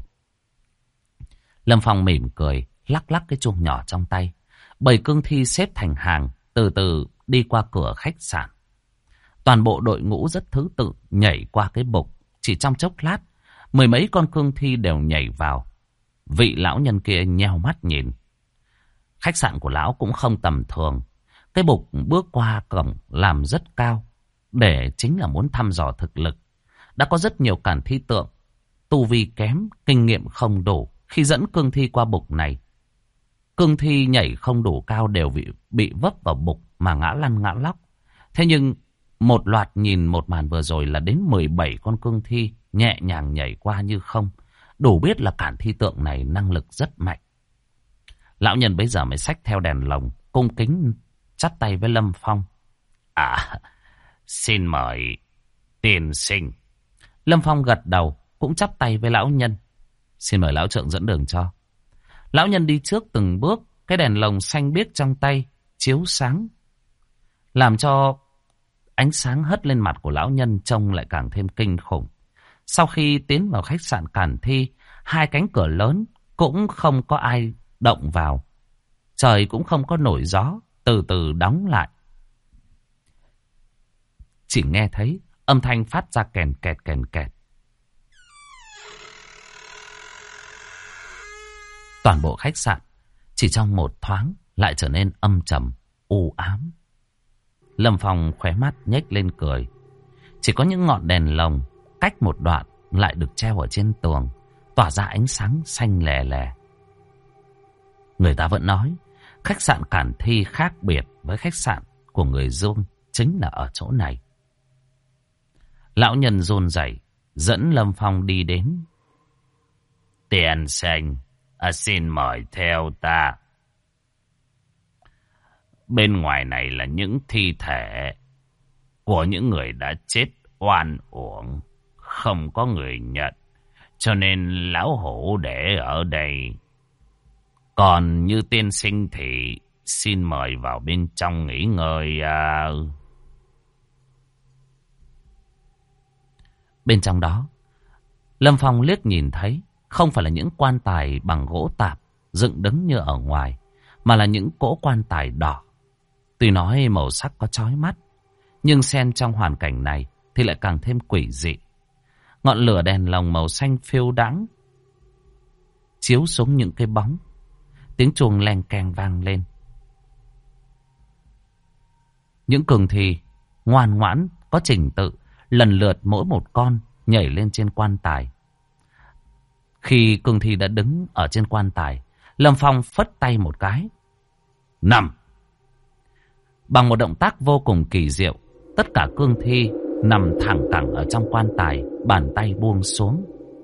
Lâm Phong mỉm cười, lắc lắc cái chuông nhỏ trong tay. 7 cương thi xếp thành hàng, từ từ đi qua cửa khách sạn. Toàn bộ đội ngũ rất thứ tự nhảy qua cái bục. Chỉ trong chốc lát, 10 mấy con cương thi đều nhảy vào. Vị lão nhân kia nheo mắt nhìn. Khách sạn của lão cũng không tầm thường. Cái bục bước qua cổng làm rất cao, để chính là muốn thăm dò thực lực. Đã có rất nhiều cản thi tượng, tu vi kém, kinh nghiệm không đủ khi dẫn cương thi qua bục này. Cương thi nhảy không đủ cao đều bị vấp vào bục mà ngã lăn ngã lóc. Thế nhưng một loạt nhìn một màn vừa rồi là đến 17 con cương thi nhẹ nhàng nhảy qua như không. Đủ biết là cản thi tượng này năng lực rất mạnh. Lão nhân bây giờ mới xách theo đèn lồng, cung kính chắp tay với Lâm Phong. Xin mời tiên sinh. Lâm Phong gật đầu, cũng chắp tay với lão nhân. Xin mời lão trượng dẫn đường cho. Lão nhân đi trước từng bước, cái đèn lồng xanh biếc trong tay chiếu sáng, làm cho ánh sáng hất lên mặt của lão nhân trông lại càng thêm kinh khủng. Sau khi tiến vào khách sạn Cản Thi, hai cánh cửa lớn cũng không có ai động vào. Trời cũng không có nổi gió, từ từ đóng lại. Chỉ nghe thấy âm thanh phát ra kèn kẹt kèn kẹt. Toàn bộ khách sạn chỉ trong một thoáng lại trở nên âm trầm, u ám. Lâm Phong khóe mắt nhếch lên cười. Chỉ có những ngọn đèn lồng cách một đoạn lại được treo ở trên tường, tỏa ra ánh sáng xanh lè lè. Người ta vẫn nói khách sạn Cản Thi khác biệt với khách sạn của người Dương chính là ở chỗ này. Lão nhân run rẩy dẫn Lâm Phong đi đến. Tiên sinh, xin mời theo ta. Bên ngoài này là những thi thể của những người đã chết oan uổng, không có người nhận, cho nên lão hổ để ở đây. Còn như tiên sinh thì xin mời vào bên trong nghỉ ngơi. Bên trong đó, Lâm Phong liếc nhìn thấy không phải là những quan tài bằng gỗ tạp dựng đứng như ở ngoài, mà là những cỗ quan tài đỏ. Tuy nói màu sắc có chói mắt, nhưng xen trong hoàn cảnh này thì lại càng thêm quỷ dị. Ngọn lửa đèn lồng màu xanh phiêu đãng chiếu xuống những cái bóng. Tiếng chuông leng keng vang lên. Những cương thi ngoan ngoãn có trình tự, lần lượt mỗi một con nhảy lên trên quan tài. Khi cương thi đã đứng ở trên quan tài, Lâm Phong phất tay một cái. Nằm! Bằng một động tác vô cùng kỳ diệu, tất cả cương thi nằm thẳng cẳng ở trong quan tài, bàn tay buông xuống.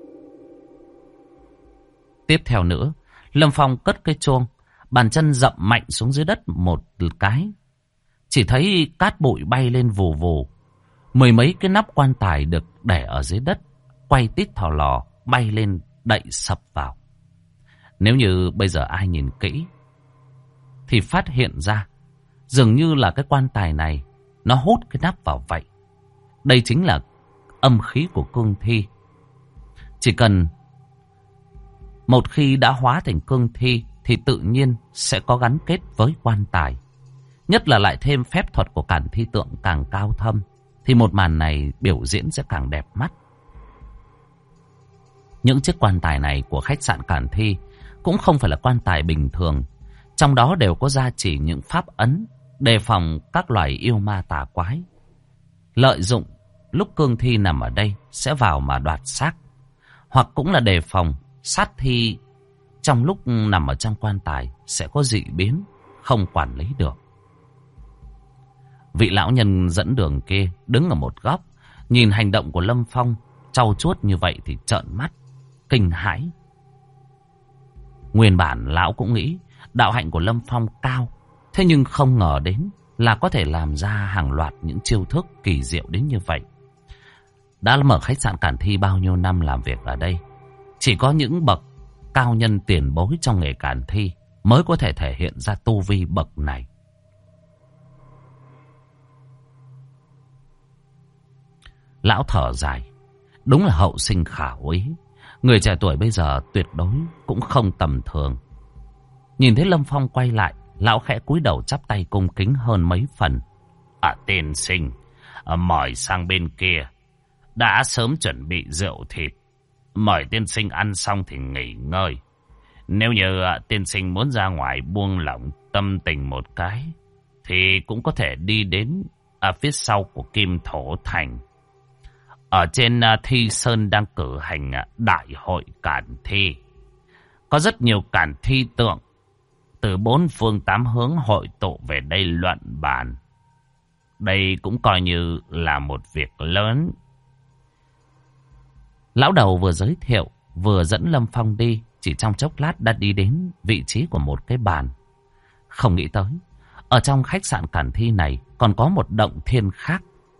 Tiếp theo nữa, Lâm Phong cất cái chuông, bàn chân dậm mạnh xuống dưới đất một cái. Chỉ thấy cát bụi bay lên vù vù. Mười mấy cái nắp quan tài được để ở dưới đất quay tít thò lò bay lên đậy sập vào. Nếu như bây giờ ai nhìn kỹ thì phát hiện ra dường như là cái quan tài này nó hút cái nắp vào vậy. Đây chính là âm khí của cương thi. Chỉ cần một khi đã hóa thành cương thi thì tự nhiên sẽ có gắn kết với quan tài. Nhất là lại thêm phép thuật của Cản Thi tượng càng cao thâm thì một màn này biểu diễn sẽ càng đẹp mắt. Những chiếc quan tài này của khách sạn Cản Thi cũng không phải là quan tài bình thường. Trong đó đều có gia trì những pháp ấn đề phòng các loài yêu ma tà quái. Lợi dụng lúc cương thi nằm ở đây sẽ vào mà đoạt xác. Hoặc cũng là đề phòng sát thi trong lúc nằm ở trong quan tài sẽ có dị biến, không quản lý được. Vị lão nhân dẫn đường kia đứng ở một góc, nhìn hành động của Lâm Phong trau chuốt như vậy thì trợn mắt, kinh hãi. Nguyên bản lão cũng nghĩ đạo hạnh của Lâm Phong cao, thế nhưng không ngờ đến là có thể làm ra hàng loạt những chiêu thức kỳ diệu đến như vậy. Đã mở khách sạn Cản Thi bao nhiêu năm làm việc ở đây, chỉ có những bậc cao nhân tiền bối trong nghề Cản Thi mới có thể thể hiện ra tu vi bậc này. Lão thở dài, đúng là hậu sinh khả úy. Người trẻ tuổi bây giờ tuyệt đối cũng không tầm thường. Nhìn thấy Lâm Phong quay lại, lão khẽ cúi đầu chắp tay cung kính hơn mấy phần. Tiên sinh, mời sang bên kia. Đã sớm chuẩn bị rượu thịt. Mời tiên sinh ăn xong thì nghỉ ngơi. Nếu như tiên sinh muốn ra ngoài buông lỏng tâm tình một cái, thì cũng có thể đi đến phía sau của Kim Thổ Thành. Ở trên Thi Sơn đang cử hành đại hội Cản Thi. Có rất nhiều Cản Thi tượng từ 4 phương 8 hướng hội tụ về đây luận bàn. Đây cũng coi như là một việc lớn. Lão đầu vừa giới thiệu, vừa dẫn Lâm Phong đi, chỉ trong chốc lát đã đi đến vị trí của một cái bàn. Không nghĩ tới, ở trong khách sạn Cản Thi này còn có một động thiên khác.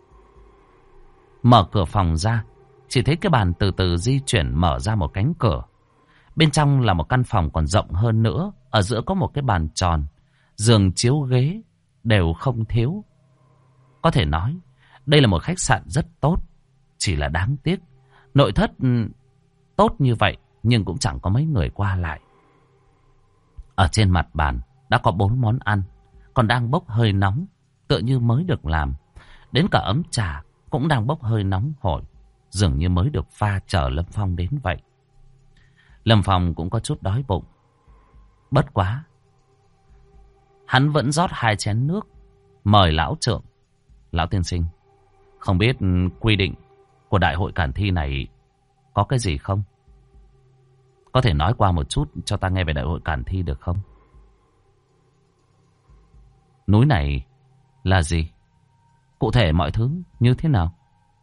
Mở cửa phòng ra, chỉ thấy cái bàn từ từ di chuyển mở ra một cánh cửa. Bên trong là một căn phòng còn rộng hơn nữa, ở giữa có một cái bàn tròn, giường chiếu ghế đều không thiếu. Có thể nói, đây là một khách sạn rất tốt, chỉ là đáng tiếc. Nội thất tốt như vậy, nhưng cũng chẳng có mấy người qua lại. Ở trên mặt bàn đã có 4 món ăn, còn đang bốc hơi nóng, tựa như mới được làm. Đến cả ấm trà cũng đang bốc hơi nóng hổi, dường như mới được pha chờ Lâm Phong đến vậy. Lâm Phong cũng có chút đói bụng. Bất quá, hắn vẫn rót 2 chén nước, mời lão trượng. Lão tiên sinh, không biết quy định của đại hội Cản Thi này có cái gì không? Có thể nói qua một chút cho ta nghe về đại hội Cản Thi được không? Núi này là gì? Cụ thể mọi thứ như thế nào?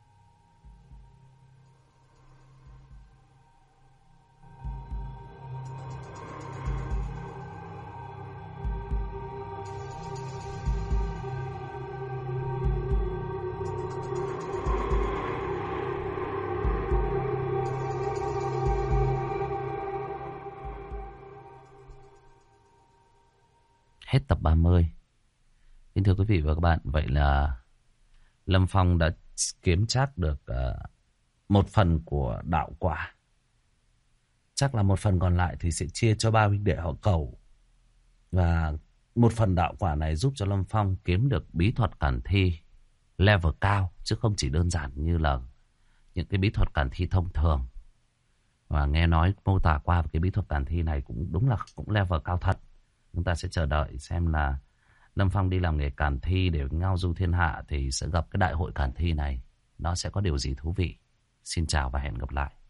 Hết tập 30. Kính thưa quý vị và các bạn, vậy là Lâm Phong đã kiếm trác được một phần của đạo quả. Chắc là một phần còn lại thì sẽ chia cho 3 huynh đệ họ Cẩu. Và một phần đạo quả này giúp cho Lâm Phong kiếm được bí thuật Cản Thi level cao, chứ không chỉ đơn giản như là những cái bí thuật Cản Thi thông thường. Và nghe nói mô tả qua cái bí thuật Cản Thi này cũng đúng là cũng level cao thật. Chúng ta sẽ chờ đợi xem là Lâm Phong đi làm nghề Cản Thi để ngao du thiên hạ thì sẽ gặp cái đại hội Cản Thi này. Nó sẽ có điều gì thú vị. Xin chào và hẹn gặp lại.